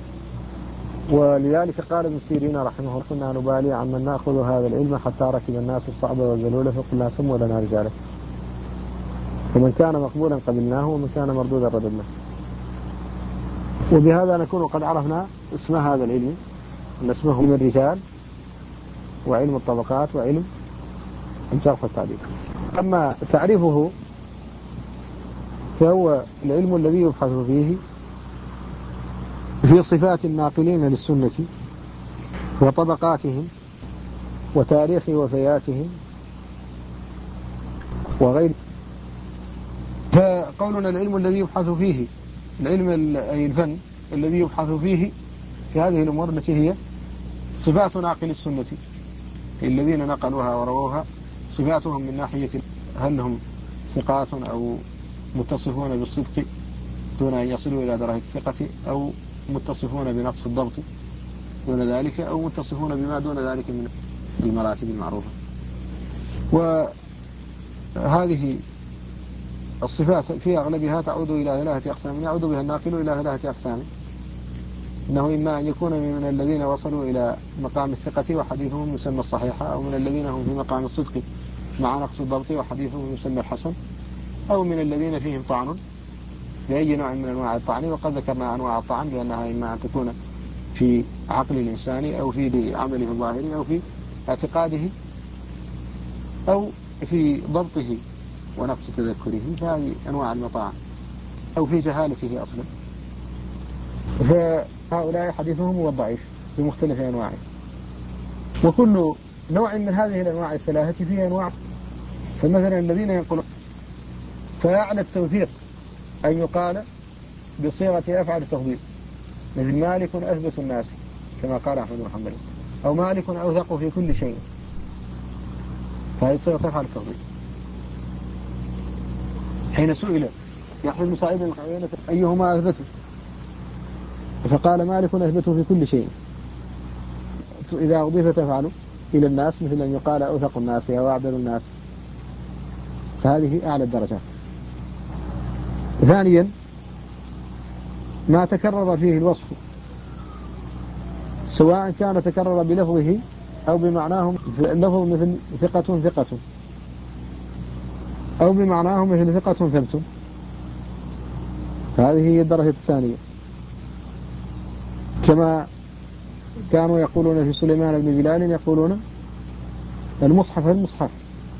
ولذلك قال ابن سيرين رحمه الله كنا نبالي عمن نأخذ هذا العلم حتى ركب الناس الصعب والذلول فقلنا سموا لنا رجاله، ومن كان مقبولا قبلناه ومن كان مردودا رددناه. وبهذا نكون قد عرفنا اسم هذا العلم، أن اسمه علم الرجال وعلم الطبقات وعلم الجرح والتعديل. أما تعريفه فهو العلم الذي يبحث فيه في صفات الناقلين للسنة وطبقاتهم وتاريخ وفياتهم وغير. فقولنا العلم الذي يبحث فيه العلم أي الفن الذي يبحث فيه في هذه الأمور التي هي صفات ناقل السنة الذين نقلوها ورووها، صفاتهم من ناحية هل هم ثقات أو متصفون بالصدق دون أن يصلوا إلى درجة الثقة، أو متصفون بنقص الضبط دون ذلك، أو متصفون بما دون ذلك من المراتب المعروفة. وهذه الصفات في أغلبها تعود إلى 3 أقسام، يعود بها الناقل إلى 3 أقسام. إنه إما أن يكون من الذين وصلوا إلى مقام الثقة وحديثهم يسمى الصحيحة، أو من الذين هم في مقام الصدق مع نقص الضبط وحديثهم يسمى الحسن، أو من الذين فيهم طعن بأي نوع من أنواع الطعن. وقد ذكرنا أنواع الطعن بأنها إما أن تكون في عقل الإنسان، أو في عمله الظاهري، أو في اعتقاده، أو في ضبطه ونقص تذكره، فهذه أنواع المطاعن، أو في جهالته أصلا. فهؤلاء حديثهم هو الضعيف بمختلف أنواعه. وكل نوع من هذه الأنواع الثلاثة فيه أنواع. فمثلا الذين ينقلون، فأعلى التوثيق أن يقال بصيغة أفعل التفضيل، مثل مالك أثبت الناس كما قال أحمد بن حنبل، أو مالك أوثق في كل شيء، فهذه صيغة أفعل التفضيل. حين سئل يحيى بن سعيد بن عيينة أيهما أثبته، فقال مالك أثبته في كل شيء. إذا أضيفت أفعل إلى الناس مثل أن يقال أوثق الناس أو أعدل الناس، فهذه أعلى الدرجات. ثانيا ما تكرر فيه الوصف، سواء كان تكرر بلفظه أو بمعناه، اللفظ مثل ثقة ثقة، أو بمعناه مثل ثقة ثبت، هذه هي الدرجة الثانية. كما كانوا يقولون في سليمان بن بلال، يقولون المصحف المصحف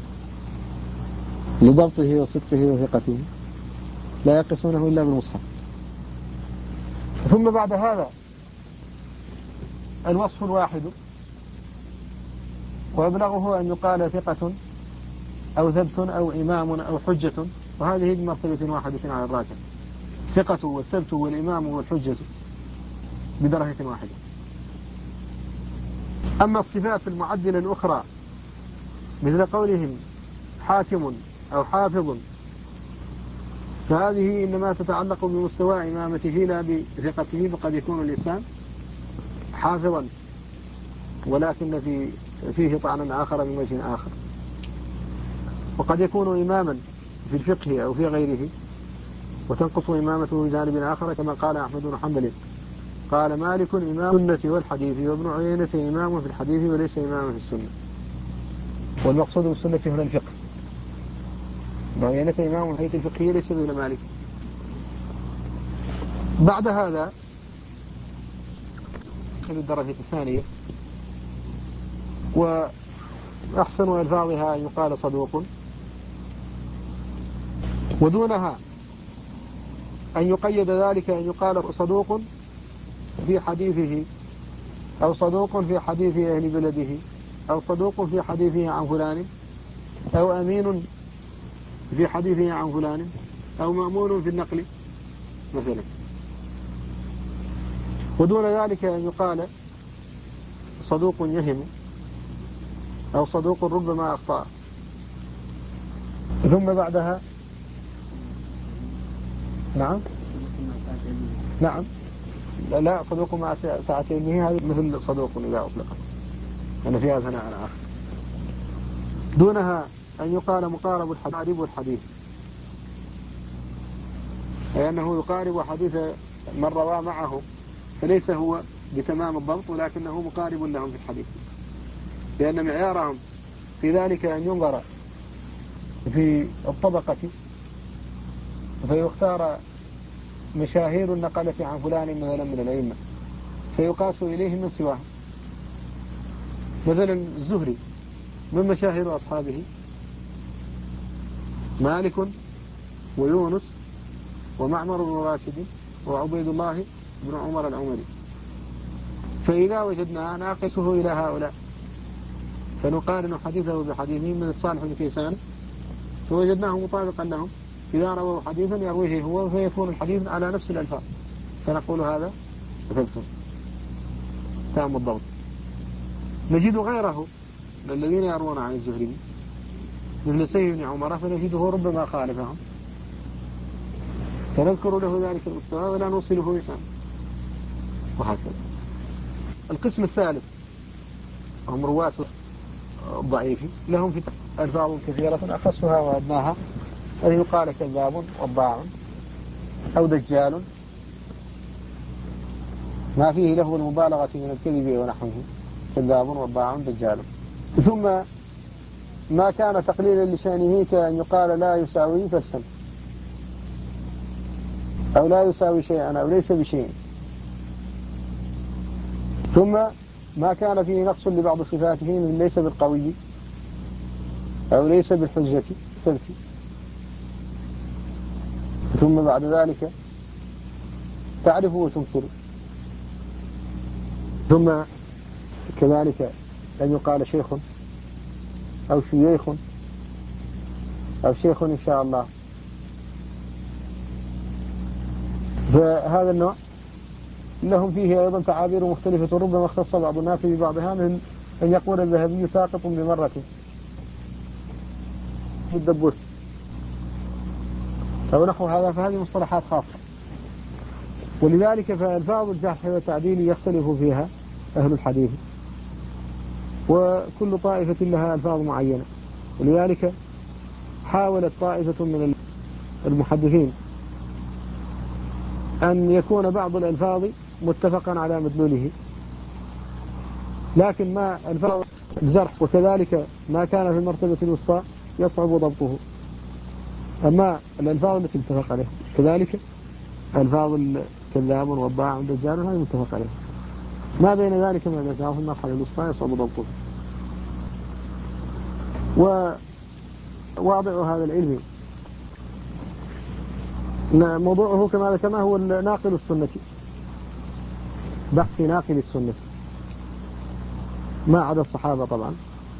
لضبطه وصدقه وثقته، لا يقصونه إلا بالمصحف. ثم بعد هذا الوصف الواحد، وأبلغه أن يقال ثقة أو ثبت أو إمام أو حجة، وهذه بمرتبة واحدة على الراجح، ثقة والثبت والإمام والحجة بدرجة واحدة. أما الصفات المعدلة الأخرى مثل قولهم حاكم أو حافظ، فهذه إنما تتعلق بمستوى إمامته لا بثقته، فقد يكون الإنسان حافظا ولكن فيه طعن آخر من وجه آخر، وقد يكون إماما في الفقه أو في غيره وتنقص إمامته في جانب آخر، كما قال أحمد بن حنبل قال مالك إمام السنة والحديث، وابن عيينة إمام في الحديث وليس إماما في السنة. والمقصود بالسنة هنا الفقه، ابن عيينة إمام في الحديث الفقهي ليس مثل مالك. بعد هذا في الدرجة الثانية، وأحسن ألفاظها أن يقال صدوق، ودونها أن يقيد ذلك أن يقال صدوق في حديثه، أو صدوق في حديث أهل بلده، أو صدوق في حديثه عن فلان، أو أمين في حديثه عن فلان، أو مأمون في النقل مثلا. ودون ذلك أن يقال صدوق يهم، أو صدوق ربما أخطأ. ثم بعدها نعم لا صدوق مع ساعة علمه، هذا مثل صدوق إذا أطلق، أنا فيها ثناء على آخر. دونها أن يقال مقارب الحديث، لأنه يقارب حديث من روى معه، فليس هو بتمام الضبط ولكنه مقارب لهم في الحديث، لأن معيارهم في ذلك أن ينظر في الطبقة فيختار مشاهير النقلة عن فلان مثلا من الأئمة فيقاس إليه من سواه. مثلا الزهري من مشاهير أصحابه مالك ويونس ومعمر بن راشد وعبيد الله بن عمر العمري، فإذا وجدنا ناقصه إلى هؤلاء فنقارن حديثه بحديثه من صالح بن كيسان فوجدناه مطابقا لهم، إذا رووا حديثا يرويه هو فيكون الحديث على نفس الألفاظ، فنقول هذا ثبت تام الضبط. نجد غيره من الذين يروون عن الزهري مثل سيد بن عمر فنجده ربما خالفهم، فنذكر له ذلك المستوى ولا نوصله لسان، وهكذا. القسم الثالث هم رواة الضعيف، لهم في ألفاظ كثيرة أخصها وأدناها أن يقال كذاب وضاع أو دجال، ما فيه له المبالغة من الكذب ونحوه، كذاب وضاع دجال. ثم ما كان تقليلا لشأنه كأن يقال لا يساوي فالسم، أو لا يساوي شيئا أو ليس بشيء. ثم ما كان فيه نقص لبعض صفاته من ليس بالقوي أو ليس بالحجة ثبت. ثم بعد ذلك تعرف وتنكر. ثم كذلك أن يقال شيخ أو شيخ أو شيخ إن شاء الله. فهذا النوع لهم فيه أيضا تعابير مختلفة، ربما اختص بعض الناس ببعضها، من أن يقول الذهبي ساقط بمرة الدبوس أو نحو هذا، فهذه مصطلحات خاصة. ولذلك فألفاظ الجرح والتعديل يختلف فيها أهل الحديث، وكل طائفة لها ألفاظ معينة. ولذلك حاولت طائفة من المحدثين أن يكون بعض الألفاظ متفقا على مدلوله، لكن ما ألفاظ الجرح وكذلك ما كان في المرتبة الوسطى يصعب ضبطه. أما الألفاظ التي اتفق عليها كذلك ألفاظ الكذاب والضاع والدجال هذه متفق عليها. ما بين ذلك من الألفاظ في المرحلة الوسطى يصعب ضبطه. وواضع هذا العلم موضوعه كما ذكرنا هو ناقل السنة، بحث ناقل السنة ما عدا الصحابة طبعا،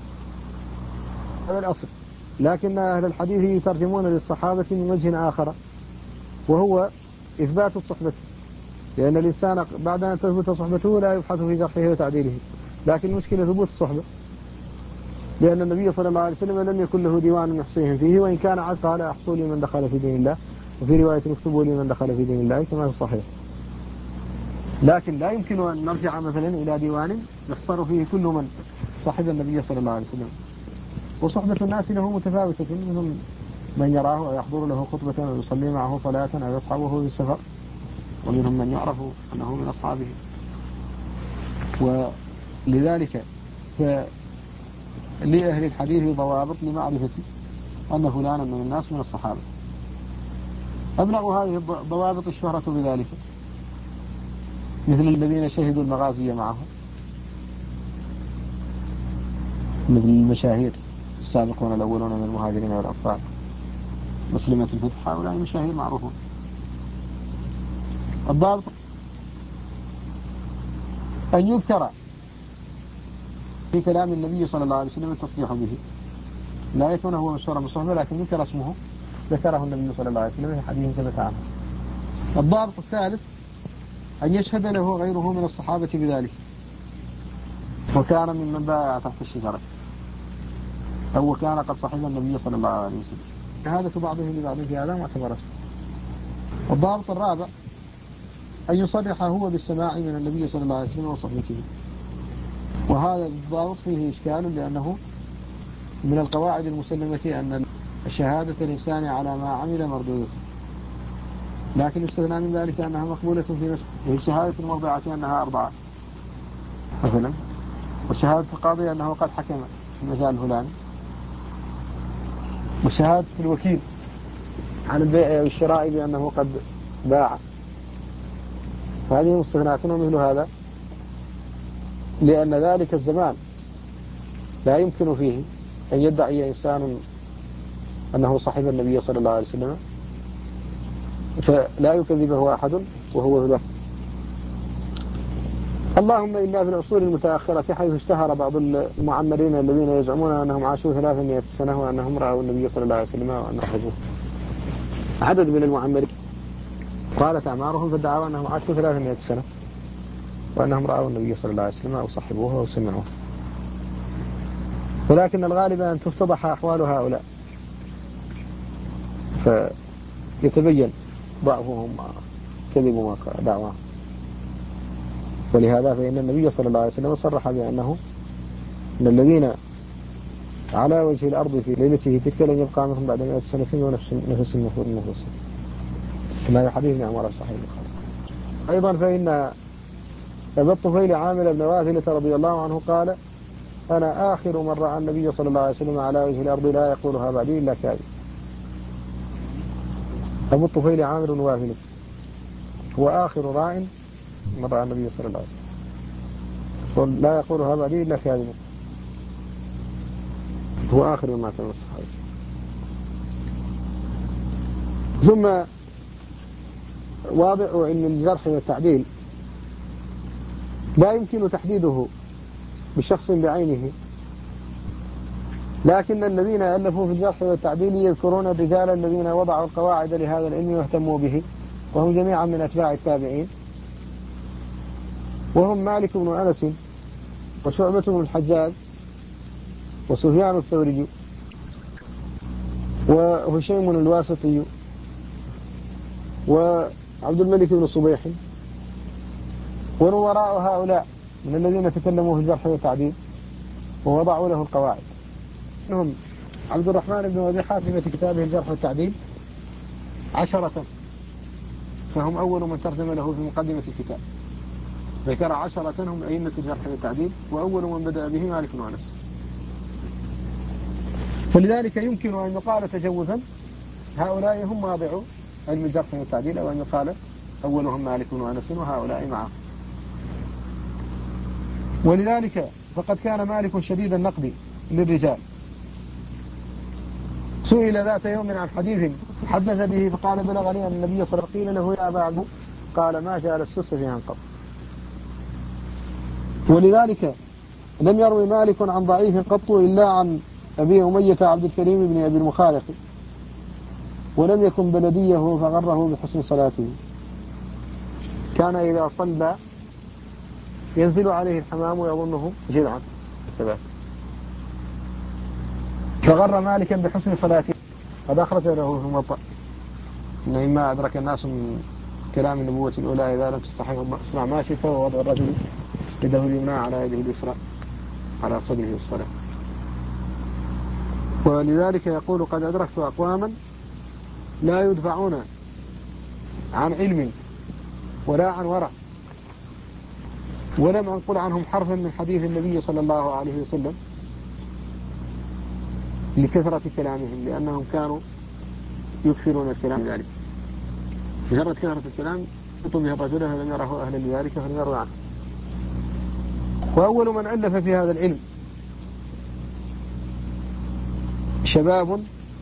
هذا الأصل. لكن أهل الحديث يترجمون للصحابة من وجه آخر، وهو إثبات الصحبة، لأن الإنسان بعد أن تثبت صحبته لا يبحث في جرحه وتعديله، لكن المشكلة ثبوت الصحبة، لأن النبي صلى الله عليه وسلم لم يكن له ديوان يحصيهم فيه، وإن كان قال أحصوا لي من دخل في دين الله، وفي رواية اكتبوا لي من دخل في دين الله كما في الصحيح. لكن لا يمكن أن نرجع مثلا إلى ديوان يحصر فيه كل من صحب النبي صلى الله عليه وسلم. وصحبة الناس له متفاوتة، منهم من يراه ويحضر له خطبة ويصلي معه صلاة أو يصحبه في السفر، ومنهم من يعرف أنه من أصحابه. ولذلك لأهل الحديث ضوابط لمعرفة أن فلانا من الناس من الصحابة. أبلغ هذه الضوابط الشهرة بذلك، مثل الذين شهدوا المغازي معه، مثل المشاهير السابقون الأولون من المهاجرين والأنصار، مسلمة الفتح، هؤلاء مشاهير معروفون. الضابط أن يذكر في كلام النبي صلى الله عليه وسلم التصريح به، لا يكون هو مشهورا بالصحبة لكن يذكر اسمه، ذكره النبي صلى الله عليه وسلم في حديث ثبت عنه. الضابط الثالث أن يشهد له غيره من الصحابة بذلك، وكان ممن بايع تحت الشجرة، أو كان قد صحب النبي صلى الله عليه وسلم، شهادة بعضهم لبعض في هذا معتبرة. الضابط الرابع أن يصرح هو بالسماع من النبي صلى الله عليه وسلم وصحبته، وهذا الضابط فيه إشكال، لأنه من القواعد المسلمة أن شهادة الإنسان على ما عمل مردودة، لكن يستثنى من ذلك أنها مقبولة في مسألة، وهي شهادة المرضعة أنها أرضعت مثلا، وشهادة القاضي أنه قد حكم في المجال الفلاني، وشهادة الوكيل عن البيع والشراء بأنه قد باع. فهذه مستثنات ومثل هذا، لأن ذلك الزمان لا يمكن فيه أن يدعي إنسان أنه صاحب النبي صلى الله عليه وسلم فلا يكذبه أحد وهو له. اللهم إلا في العصور المتأخرة، حيث اشتهر بعض المعمرين الذين يزعمون أنهم عاشوا 300 سنة وأنهم رأوا النبي صلى الله عليه وسلم وأنهم صحبوه. عدد من المعمرين قالت أعمارهم فادعوا أنهم عاشوا 300 سنة وأنهم رأوا النبي صلى الله عليه وسلم أو صحبوه أو سمعوه. ولكن الغالب أن تفتضح أحوال هؤلاء فيتبين ضعفهم كذبوا دعواهم. ولهذا فإن النبي صلى الله عليه وسلم صرح بأنه من الذين على وجه الأرض في ليلته تلك لن يبقى منهم بعد 100 سنة ونفس المفروض النفس كما حديث عمر صحيح البخاري. أيضا فإن أبا الطفيل عامر بن واثلة رضي الله عنه قال أنا آخر من رأى النبي صلى الله عليه وسلم على وجه الأرض لا يقولها بعدي إلا كاذب. أبو الطفيل عامر بن واثلة هو آخر راء من رأى النبي صلى الله عليه وسلم لا يقولها بعدي إلا كاذب. هو آخر ما كان الصحابة. ثم واضع علم الجرح والتعديل لا يمكن تحديده بشخص بعينه، لكن الذين ألفوا في الجرح والتعديل يذكرون الرجال الذين وضعوا القواعد لهذا العلم واهتموا به، وهم جميعا من أتباع التابعين، وهم مالك بن أنس وشعبة بن الحجاج وسفيان الثوري وهشيم الواسطي وعبد الملك بن صبيح، وراء هؤلاء من الذين تكلموا في الجرح والتعديل ووضعوا له القواعد. منهم عبد الرحمن بن أبي حاتم في كتابه الجرح والتعديل 10، فهم أول من ترجم له في مقدمة الكتاب، ذكر 10 هم أئمة الجرح والتعديل، وأول من بدأ به مالك بن أنس. فلذلك يمكن أن يقال تجوزا هؤلاء هم واضعوا علم الجرح والتعديل، أو أن يقال أولهم مالك بن أنس وهؤلاء معه. ولذلك فقد كان مالك شديد النقد للرجال، سئل ذات يوم عن حديث حدث به فقال بلغني أن النبي صلى الله عليه وسلم قيل له يا أبا عبد قال ما جالست فيها قط. ولذلك لم يروي مالك عن ضعيف قط إلا عن أبي أمية عبد الكريم بن أبي المخارق، ولم يكن بلديه فغره بحسن صلاته، كان إذا صلى ينزل عليه الحمام ويظنه جذعا، فغر مالكا بحسن صلاته، قد أخرج له في الموطأ إنه إما أدرك الناس من كلام النبوة الأولى إذا لم تستحق اصنع ما شئت، ووضع الرجل يده اليمنى على يده اليسرى على صدره الصلاة. ولذلك يقول قد أدركت أقواما لا يدفعون عن علم ولا عن ورع، ولم أنقل عنهم حرفا من حديث النبي صلى الله عليه وسلم لكثرة كلامهم، لأنهم كانوا يكثرون الكلام ذلك، مجرد كثرة الكلام يطلب به الرجل فلم يره أهلا لذلك فلم يروا عنه. وأول من ألف في هذا العلم شباب،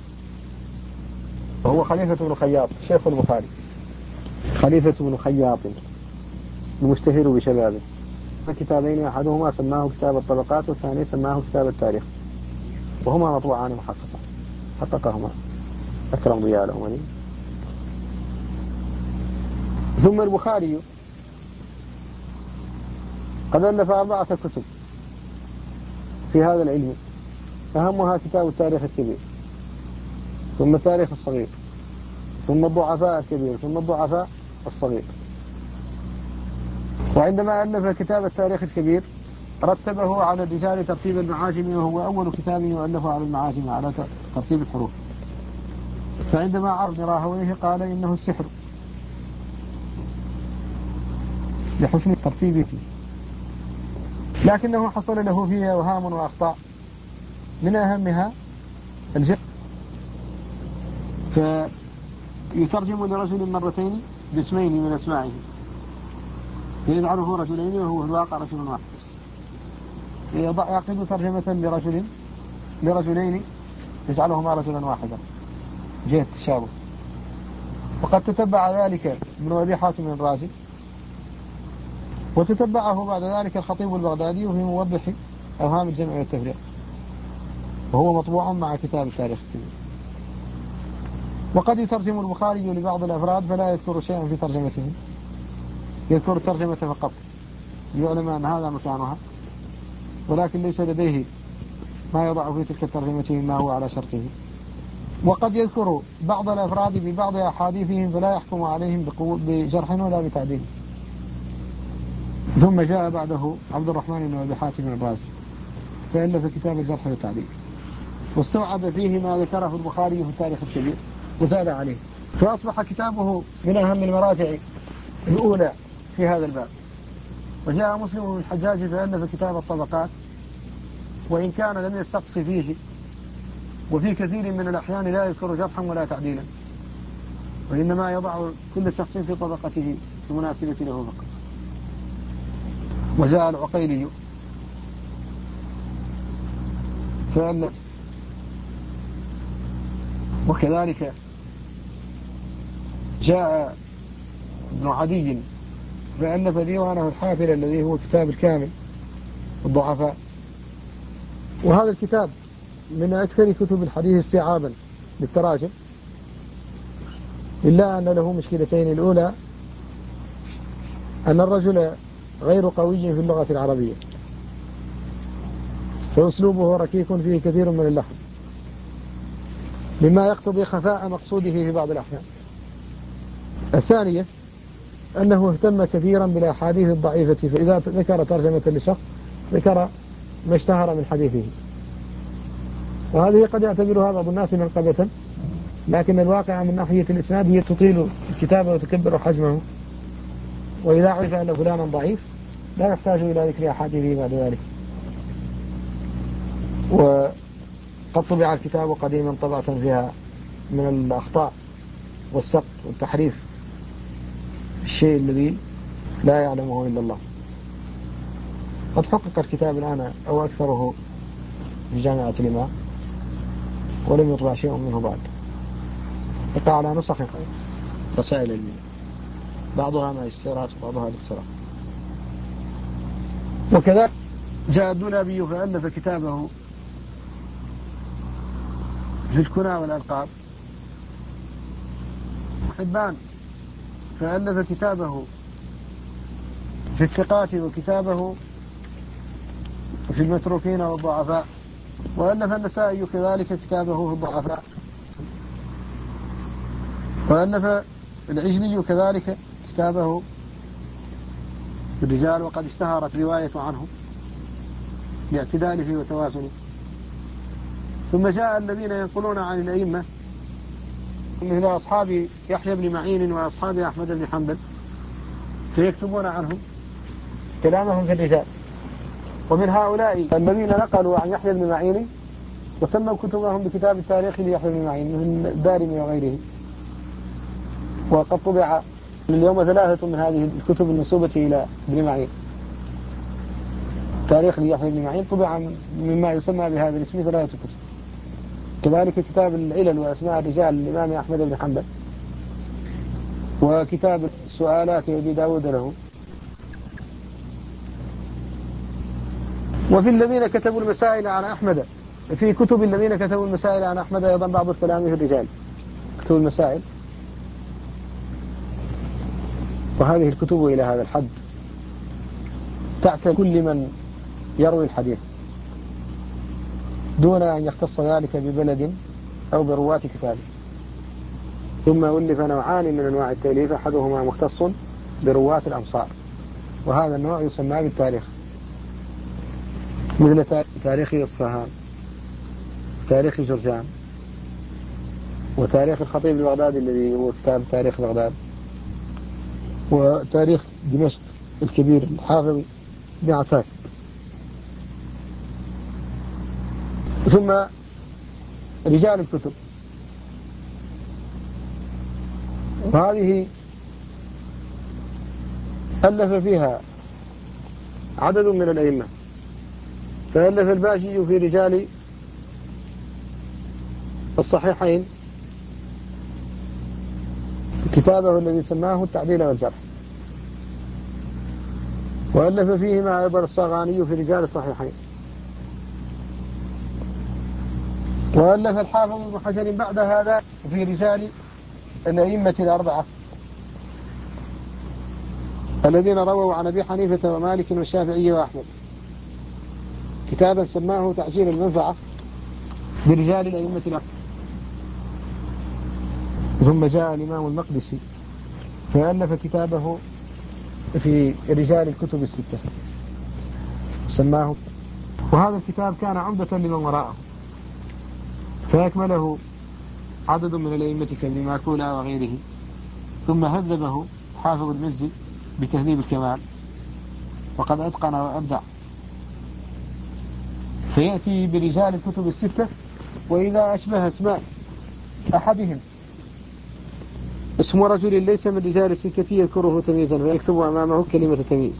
وهو خليفة بن خياط شيخ البخاري، خليفة بن خياط المشتهر بشبابه. كتابين أحدهما سماه كتاب الطبقات والثاني سماه كتاب التاريخ، وهما مطبوعان محققة حققهما أكرم ضياء الأمني. ثم البخاري قد ألف 4 كتب في هذا العلم، أهمها كتاب التاريخ الكبير، ثم التاريخ الصغير، ثم الضعفاء الكبير، ثم الضعفاء الصغير. وعندما ألف كتاب التاريخ الكبير رتبه على الرجال ترتيب المعاجم، وهو أول كتاب يؤلف على المعاجم على ترتيب الحروف. فعندما عرض راهويه قال إنه السحر لحسن ترتيبه، لكنه حصل له فيه أوهام وأخطاء، من أهمها الجهل، فيترجم لرجل مرتين باسمين من أسمائه فيجعله رجلين وهو في الواقع رجل واحد، يعقد ترجمة لرجلين يجعلهما رجلا واحدا جهة التشابه. وقد تتبع ذلك ابن أبي حاتم الرازي، وتتبعه بعد ذلك الخطيب البغدادي في موضح أوهام الجمع والتفريق، وهو مطبوع مع كتاب التاريخ الكبير. وقد يترجم البخاري لبعض الأفراد فلا يذكر شيئا في ترجمتهم، يذكر الترجمة فقط ليعلم أن هذا مكانها، ولكن ليس لديه ما يضع في تلك الترجمة مما هو على شرطه. وقد يذكر بعض الأفراد ببعض أحاديثهم فلا يحكم عليهم بجرح ولا بتعديل. ثم جاء بعده عبد الرحمن بن أبي حاتم الرازي فألف كتاب الجرح والتعديل، واستوعب فيه ما ذكره البخاري في التاريخ الكبير وزاد عليه، فأصبح كتابه من أهم المراجع الأولى في هذا الباب. وجاء مسلم بن الحجاج فألف كتاب الطبقات، وإن كان لم يستقص فيه، وفي كثير من الأحيان لا يذكر جرحا ولا تعديلا، وإنما يضع كل شخص في طبقته المناسبة له فقط. وجاء العقيلي فألف، وكذلك جاء ابن عدي فألف ديوانه الحافل الذي هو كتاب الكامل الضعفاء. وهذا الكتاب من أكثر كتب الحديث استيعابا بالتراجم، إلا أن له مشكلتين. الأولى أن الرجل غير قوي في اللغة العربية، فأسلوبه ركيك فيه كثير من اللحن، مما يقتضي خفاء مقصوده في بعض الأحيان. الثانية أنه اهتم كثيرا بالأحاديث الضعيفة، فإذا ذكر ترجمة لشخص ذكر ما اشتهر من حديثه، وهذه قد يعتبرها بعض الناس منقبة، لكن الواقع من ناحية الإسناد هي تطيل الكتابة وتكبر حجمه، وإذا عرف أن فلانا ضعيف لا يحتاج إلى ذكر أحاديثه بعد ذلك. وقد طبع الكتاب قديما طبعة فيها من الأخطاء والسقط والتحريف، الشيء الذي لا يعلمه إلا الله. قد حقق الكتاب الآن أو أكثره في جامعة الإمام، ولم يطبع شيء منه بعد، يقع على نسخ رسائل علمية، بعضها ماجستيرات وبعضها دكتوراه. وكذا جاء الدولابي فألف كتابه في الكنى والألقاب، حبان فألف كتابه في الثقات، وكتابه في المتروكين والضعفاء، وألف النسائي كذلك كتابه في الضعفاء، وألف العجلي كذلك كتابه في الرجال، وقد اشتهرت رواية عنه لاعتداله وتوازنه. ثم جاء الذين ينقلون عن الأئمة مثل أصحاب يحيى بن معين وأصحاب أحمد بن حنبل، فيكتبون عنهم كلامهم في الرجال. ومن هؤلاء الذين نقلوا عن يحيى بن معين وسموا كتبهم بكتاب التاريخ ليحيى بن معين من الدارمي وغيره، وقد طبع اليوم 3 من هذه الكتب المنسوبة إلى ابن معين. تاريخ ليحيى بن معين طبع مما يسمى بهذا الاسم 3 كتب. كذلك كتاب العلل وأسماء الرجال للإمام أحمد بن حنبل، وكتاب السؤالات أبي داود له. وفي الذين كتبوا المسائل عن أحمد، في كتب الذين كتبوا المسائل عن أحمد أيضا بعض الكلام في الرجال، كتب المسائل. وهذه الكتب إلى هذا الحد تعتني كل من يروي الحديث دون أن يختص ذلك ببلد أو برواة كتابه. ثم ألف نوعان من أنواع التأليف، أحدهما مختص برواة الأمصار، وهذا النوع يسمى بالتاريخ، مثل تاريخ إصفهان، تاريخ جرجان، وتاريخ الخطيب البغدادي الذي هو كتاب تاريخ بغداد، وتاريخ دمشق الكبير الحافظ بن عساكر. ثم رجال الكتب، وهذه ألف فيها عدد من الأئمة، فألف الباجي في رجال الصحيحين كتابه الذي سماه التعديل والجرح، وألف فيهما أيضا الصاغاني في رجال الصحيحين، وألف الحافظ ابن حجر بعد هذا في رجال الأئمة الأربعة الذين رووا عن أبي حنيفة ومالك والشافعي وأحمد، كتابا سماه تعجيل المنفعة برجال الأئمة الأربعة. ثم جاء الإمام المقدسي فألف كتابه في رجال الكتب الستة سماه، وهذا الكتاب كان عمدة لمن وراءه، فأكمله عدد من الأئمة كابن ماكولا وغيره، ثم هذبه حافظ المزي بتهذيب الكمال، وقد أتقن وأبدع. فيأتي برجال الكتب الستة، وإذا أشبه اسماء أحدهم اسم رجل ليس من رجال الستة يذكره تمييزا فيكتب أمامه كلمة تمييز،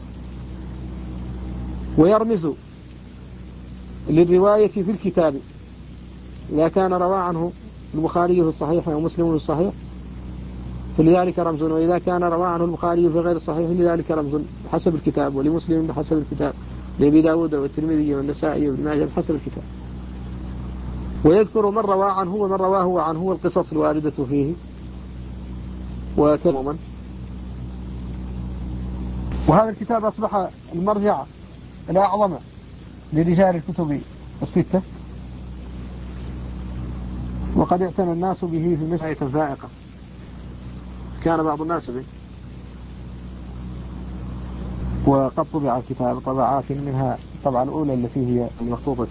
ويرمز للرواية في الكتاب إذا كان روى عنه البخاري في الصحيح أو مسلم في الصحيح فلذلك رمز، وإذا كان روى عنه البخاري في غير الصحيح فلذلك رمز بحسب الكتاب، ولمسلم بحسب الكتاب، لأبي داود والترمذي والنسائي وابن ماجه بحسب الكتاب. ويذكر من روى عنه ومن رواه عنه والقصص الواردة فيه وتماما. وهذا الكتاب أصبح المرجع الأعظم لرجال الكتب الستة، وقد اعتنى الناس به في مساحة فائقة، كان بعض الناس به. وقد طبع الكتاب طبعات، منها الطبعة الأولى التي هي المخطوطة،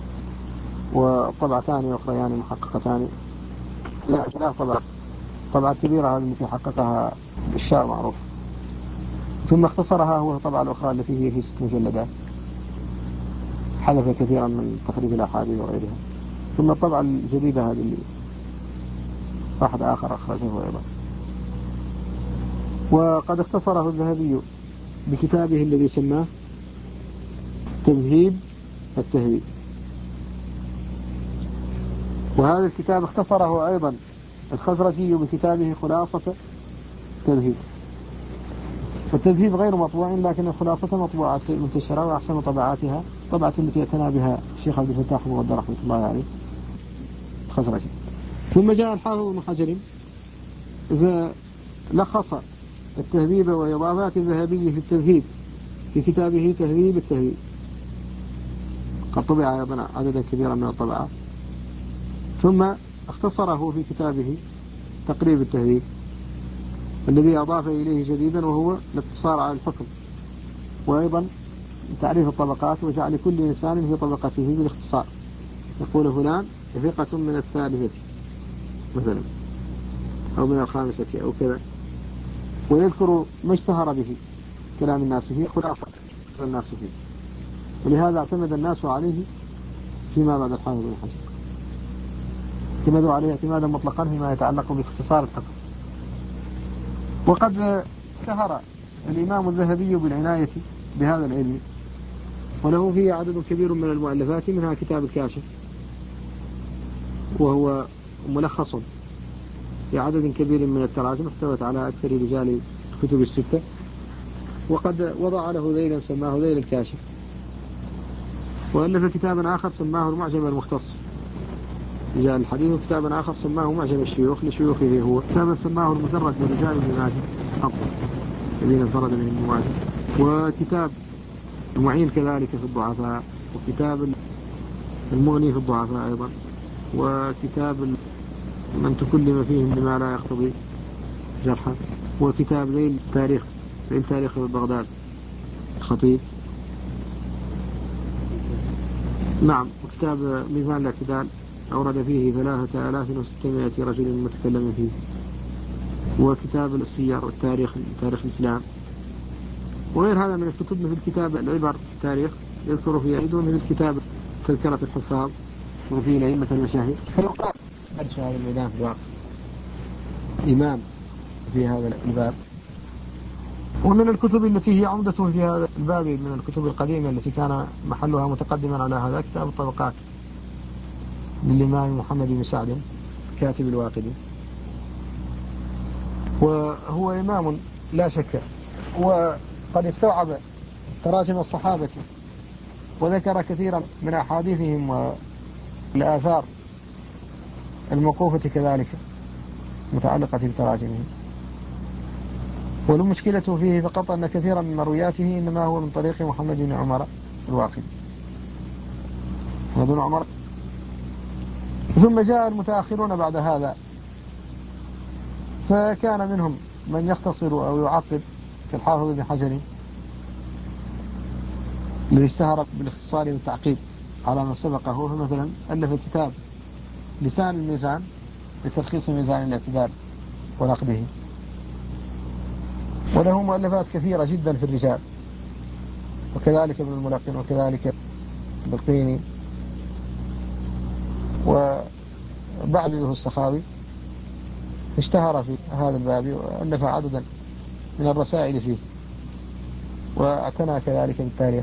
وطبعتان أخريان محققتان، لا طبعة كبيرة هذه التي حققها الشاعر معروف، ثم اختصرها هو الطبعة الأخرى التي هي في 6 مجلدات، حذف كثيرا من تخريج الأحاديث وغيرها. ثم الطبعة الجديدة هذه اللي واحد آخر أخرجه أيضا. وقد اختصره الذهبي بكتابه الذي سماه تمهيد التهذيب، وهذا الكتاب اختصره أيضا الخزرجي بكتابه خلاصة التذهيب. والتذهيب غير مطبوع، لكن الخلاصة مطبوعة منتشرة، وأحسن طبعاتها طبعة التي اعتنى بها الشيخ عبد الفتاح المغدر رحمة الله عليه الخزرجي. ثم جاء الحافظ ابن حجر فلخص التهذيب وإضافات الذهبي في التذهيب في كتابه تهذيب التهذيب، قد طبع أيضا عددا كبيرا من الطبعات. ثم اختصره في كتابه تقريب التهذيب الذي أضاف إليه جديدا، وهو الاقتصار على الحكم، وأيضا تعريف الطبقات، وجعل كل إنسان في طبقته بالاختصار، يقول فلان ثقة من الثالثة مثلا أو من الخامسة أو كذا، ويذكر ما اشتهر به كلام الناس فيه خلاصة الناس فيه. ولهذا اعتمد الناس عليه فيما بعد الحافظ بن حجر، اعتمدوا عليه اعتمادا مطلقا فيما يتعلق باختصار الحكم. وقد اشتهر الإمام الذهبي بالعناية بهذا العلم، وله فيه عدد كبير من المؤلفات، منها كتاب الكاشف، وهو ملخص في عدد كبير من التراجم احتوت على أكثر رجال الكتب الستة. وقد وضع له ذيلا سماه ذيل الكاشف، وألف كتابا آخر سماه المعجم المختص رجال الحديث، وكتابا آخر سماه معجم الشيوخ لشيوخه هو، كتابا سماه المجرد لرجال ابن ماجه الذين انفرد به ابن ماجه، وكتاب المعين كذلك في الضعفاء، وكتاب المغني في الضعفاء أيضا، وكتاب من تكلم فيهم بما لا يقتضي جرحا، وكتاب ذيل تاريخ بغداد الخطيب، نعم، وكتاب ميزان الاعتدال أورد فيه 3600 رجل متكلم فيه، وكتاب السير والتاريخ تاريخ الإسلام، وغير هذا من الكتب، مثل كتاب العبر في التاريخ يذكر فيه أيضا، من الكتاب تذكرة الحفاظ وفيه الأئمة المشاهير، فيقال درس هذا الميدان في الواقع إمام في هذا الباب. ومن الكتب التي هي عمدة في هذا الباب من الكتب القديمة التي كان محلها متقدما على هذا كتاب الطبقات للإمام محمد بن سعد كاتب الواقدي، وهو إمام لا شك، وقد استوعب تراجم الصحابة وذكر كثيرا من أحاديثهم والآثار الموقوفة كذلك متعلقة بتراجمهم. والمشكلة فيه فقط أن كثيرا من مروياته إنما هو من طريق محمد بن عمر الواقدي بن عمر. ثم جاء المتأخرون بعد هذا، فكان منهم من يختصر أو يعقب كالحافظ بن حجر الذي اشتهر بالاختصار والتعقيب على من سبقه، فمثلا ألف كتاب لسان الميزان لتلخيص ميزان الاعتدال ونقده. وله مؤلفات كثيرة جدا في الرجال، وكذلك ابن الملقن، وكذلك البلقيني، وبعده السخاوي اشتهر في هذا الباب وألف عددا من الرسائل فيه، واعتنى كذلك بالتاريخ.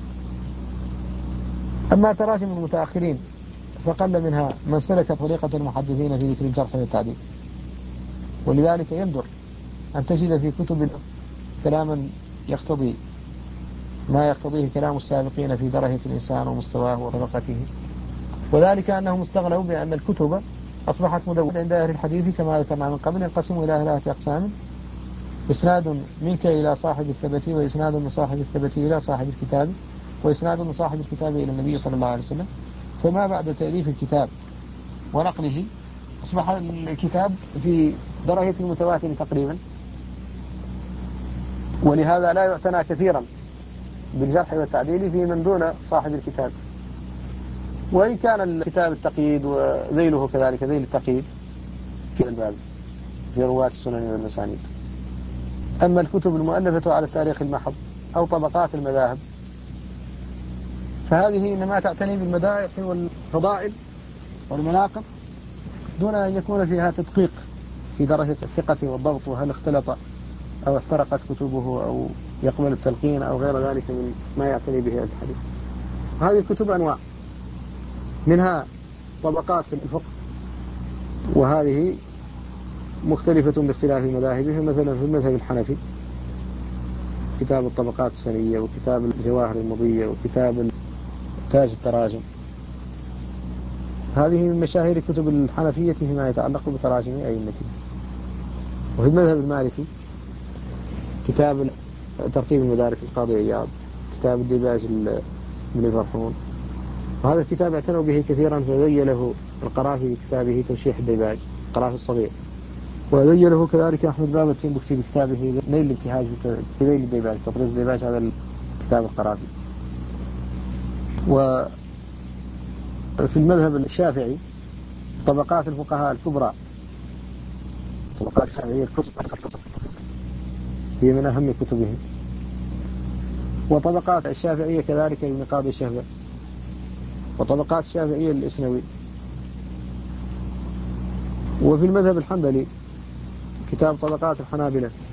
أما تراجم المتأخرين فقل منها من سلك طريقة المحدثين في ذكر الجرح والتعديل، ولذلك يندر أن تجد في كتب كلاما يقتضي ما يقتضيه كلام السابقين في درجة الإنسان ومستواه وطبقته، وذلك أنهم استغنوا بأن الكتب أصبحت مدونة عند أهل الحديث كما ذكرنا من قبل، ينقسم إلى 3 أقسام: إسناد منك إلى صاحب الثبت، وإسناد من صاحب الثبت إلى صاحب الكتاب، وإسناد من صاحب الكتاب إلى النبي صلى الله عليه وسلم. فما بعد تأليف الكتاب ونقله أصبح الكتاب في درجة المتواتر تقريبا، ولهذا لا يعتنى كثيرا بالجرح والتعديل في من دون صاحب الكتاب، وإن كان الكتاب التقييد وذيله كذلك ذيل التقييد في الباب في رواة السنن والمسانيد. أما الكتب المؤلفة على التاريخ المحض أو طبقات المذاهب فهذه إنما تعتني بالمدائح والفضائل والمناقب دون أن يكون فيها تدقيق في درجة الثقة والضبط، وهل اختلط أو احترقت كتبه أو يقبل التلقين أو غير ذلك من ما يعتني به الحديث. هذه الكتب أنواع، منها طبقات في الفقه، وهذه مختلفة باختلاف مذاهبه. مثلا في المذهب الحنفي كتاب الطبقات السنية، وكتاب الجواهر المضية، وكتاب تاج التراجم، هذه من مشاهير كتب الحنفية فيما يتعلق بتراجم أئمته. وفي المذهب المالكي كتاب ترتيب المدارك القاضي عياض، كتاب الديباج ابن فرحون، وهذا الكتاب اعتنوا به كثيرا، فذيله القرافي بكتابه تنشيح الديباج، القرافي الصغير، وذيله كذلك أحمد باب التنبكتي بكتابه نيل الابتهاج في ذيل الديباج، تطريز الديباج، هذا الكتاب القرافي. وفي المذهب الشافعي طبقات الفقهاء الكبرى، طبقات الشافعية الكبرى هي من أهم كتبهم، وطبقات الشافعية كذلك ابن قاضي الشهبة، وطبقات الشافعية الإسنوي. وفي المذهب الحنبلي كتاب طبقات الحنابلة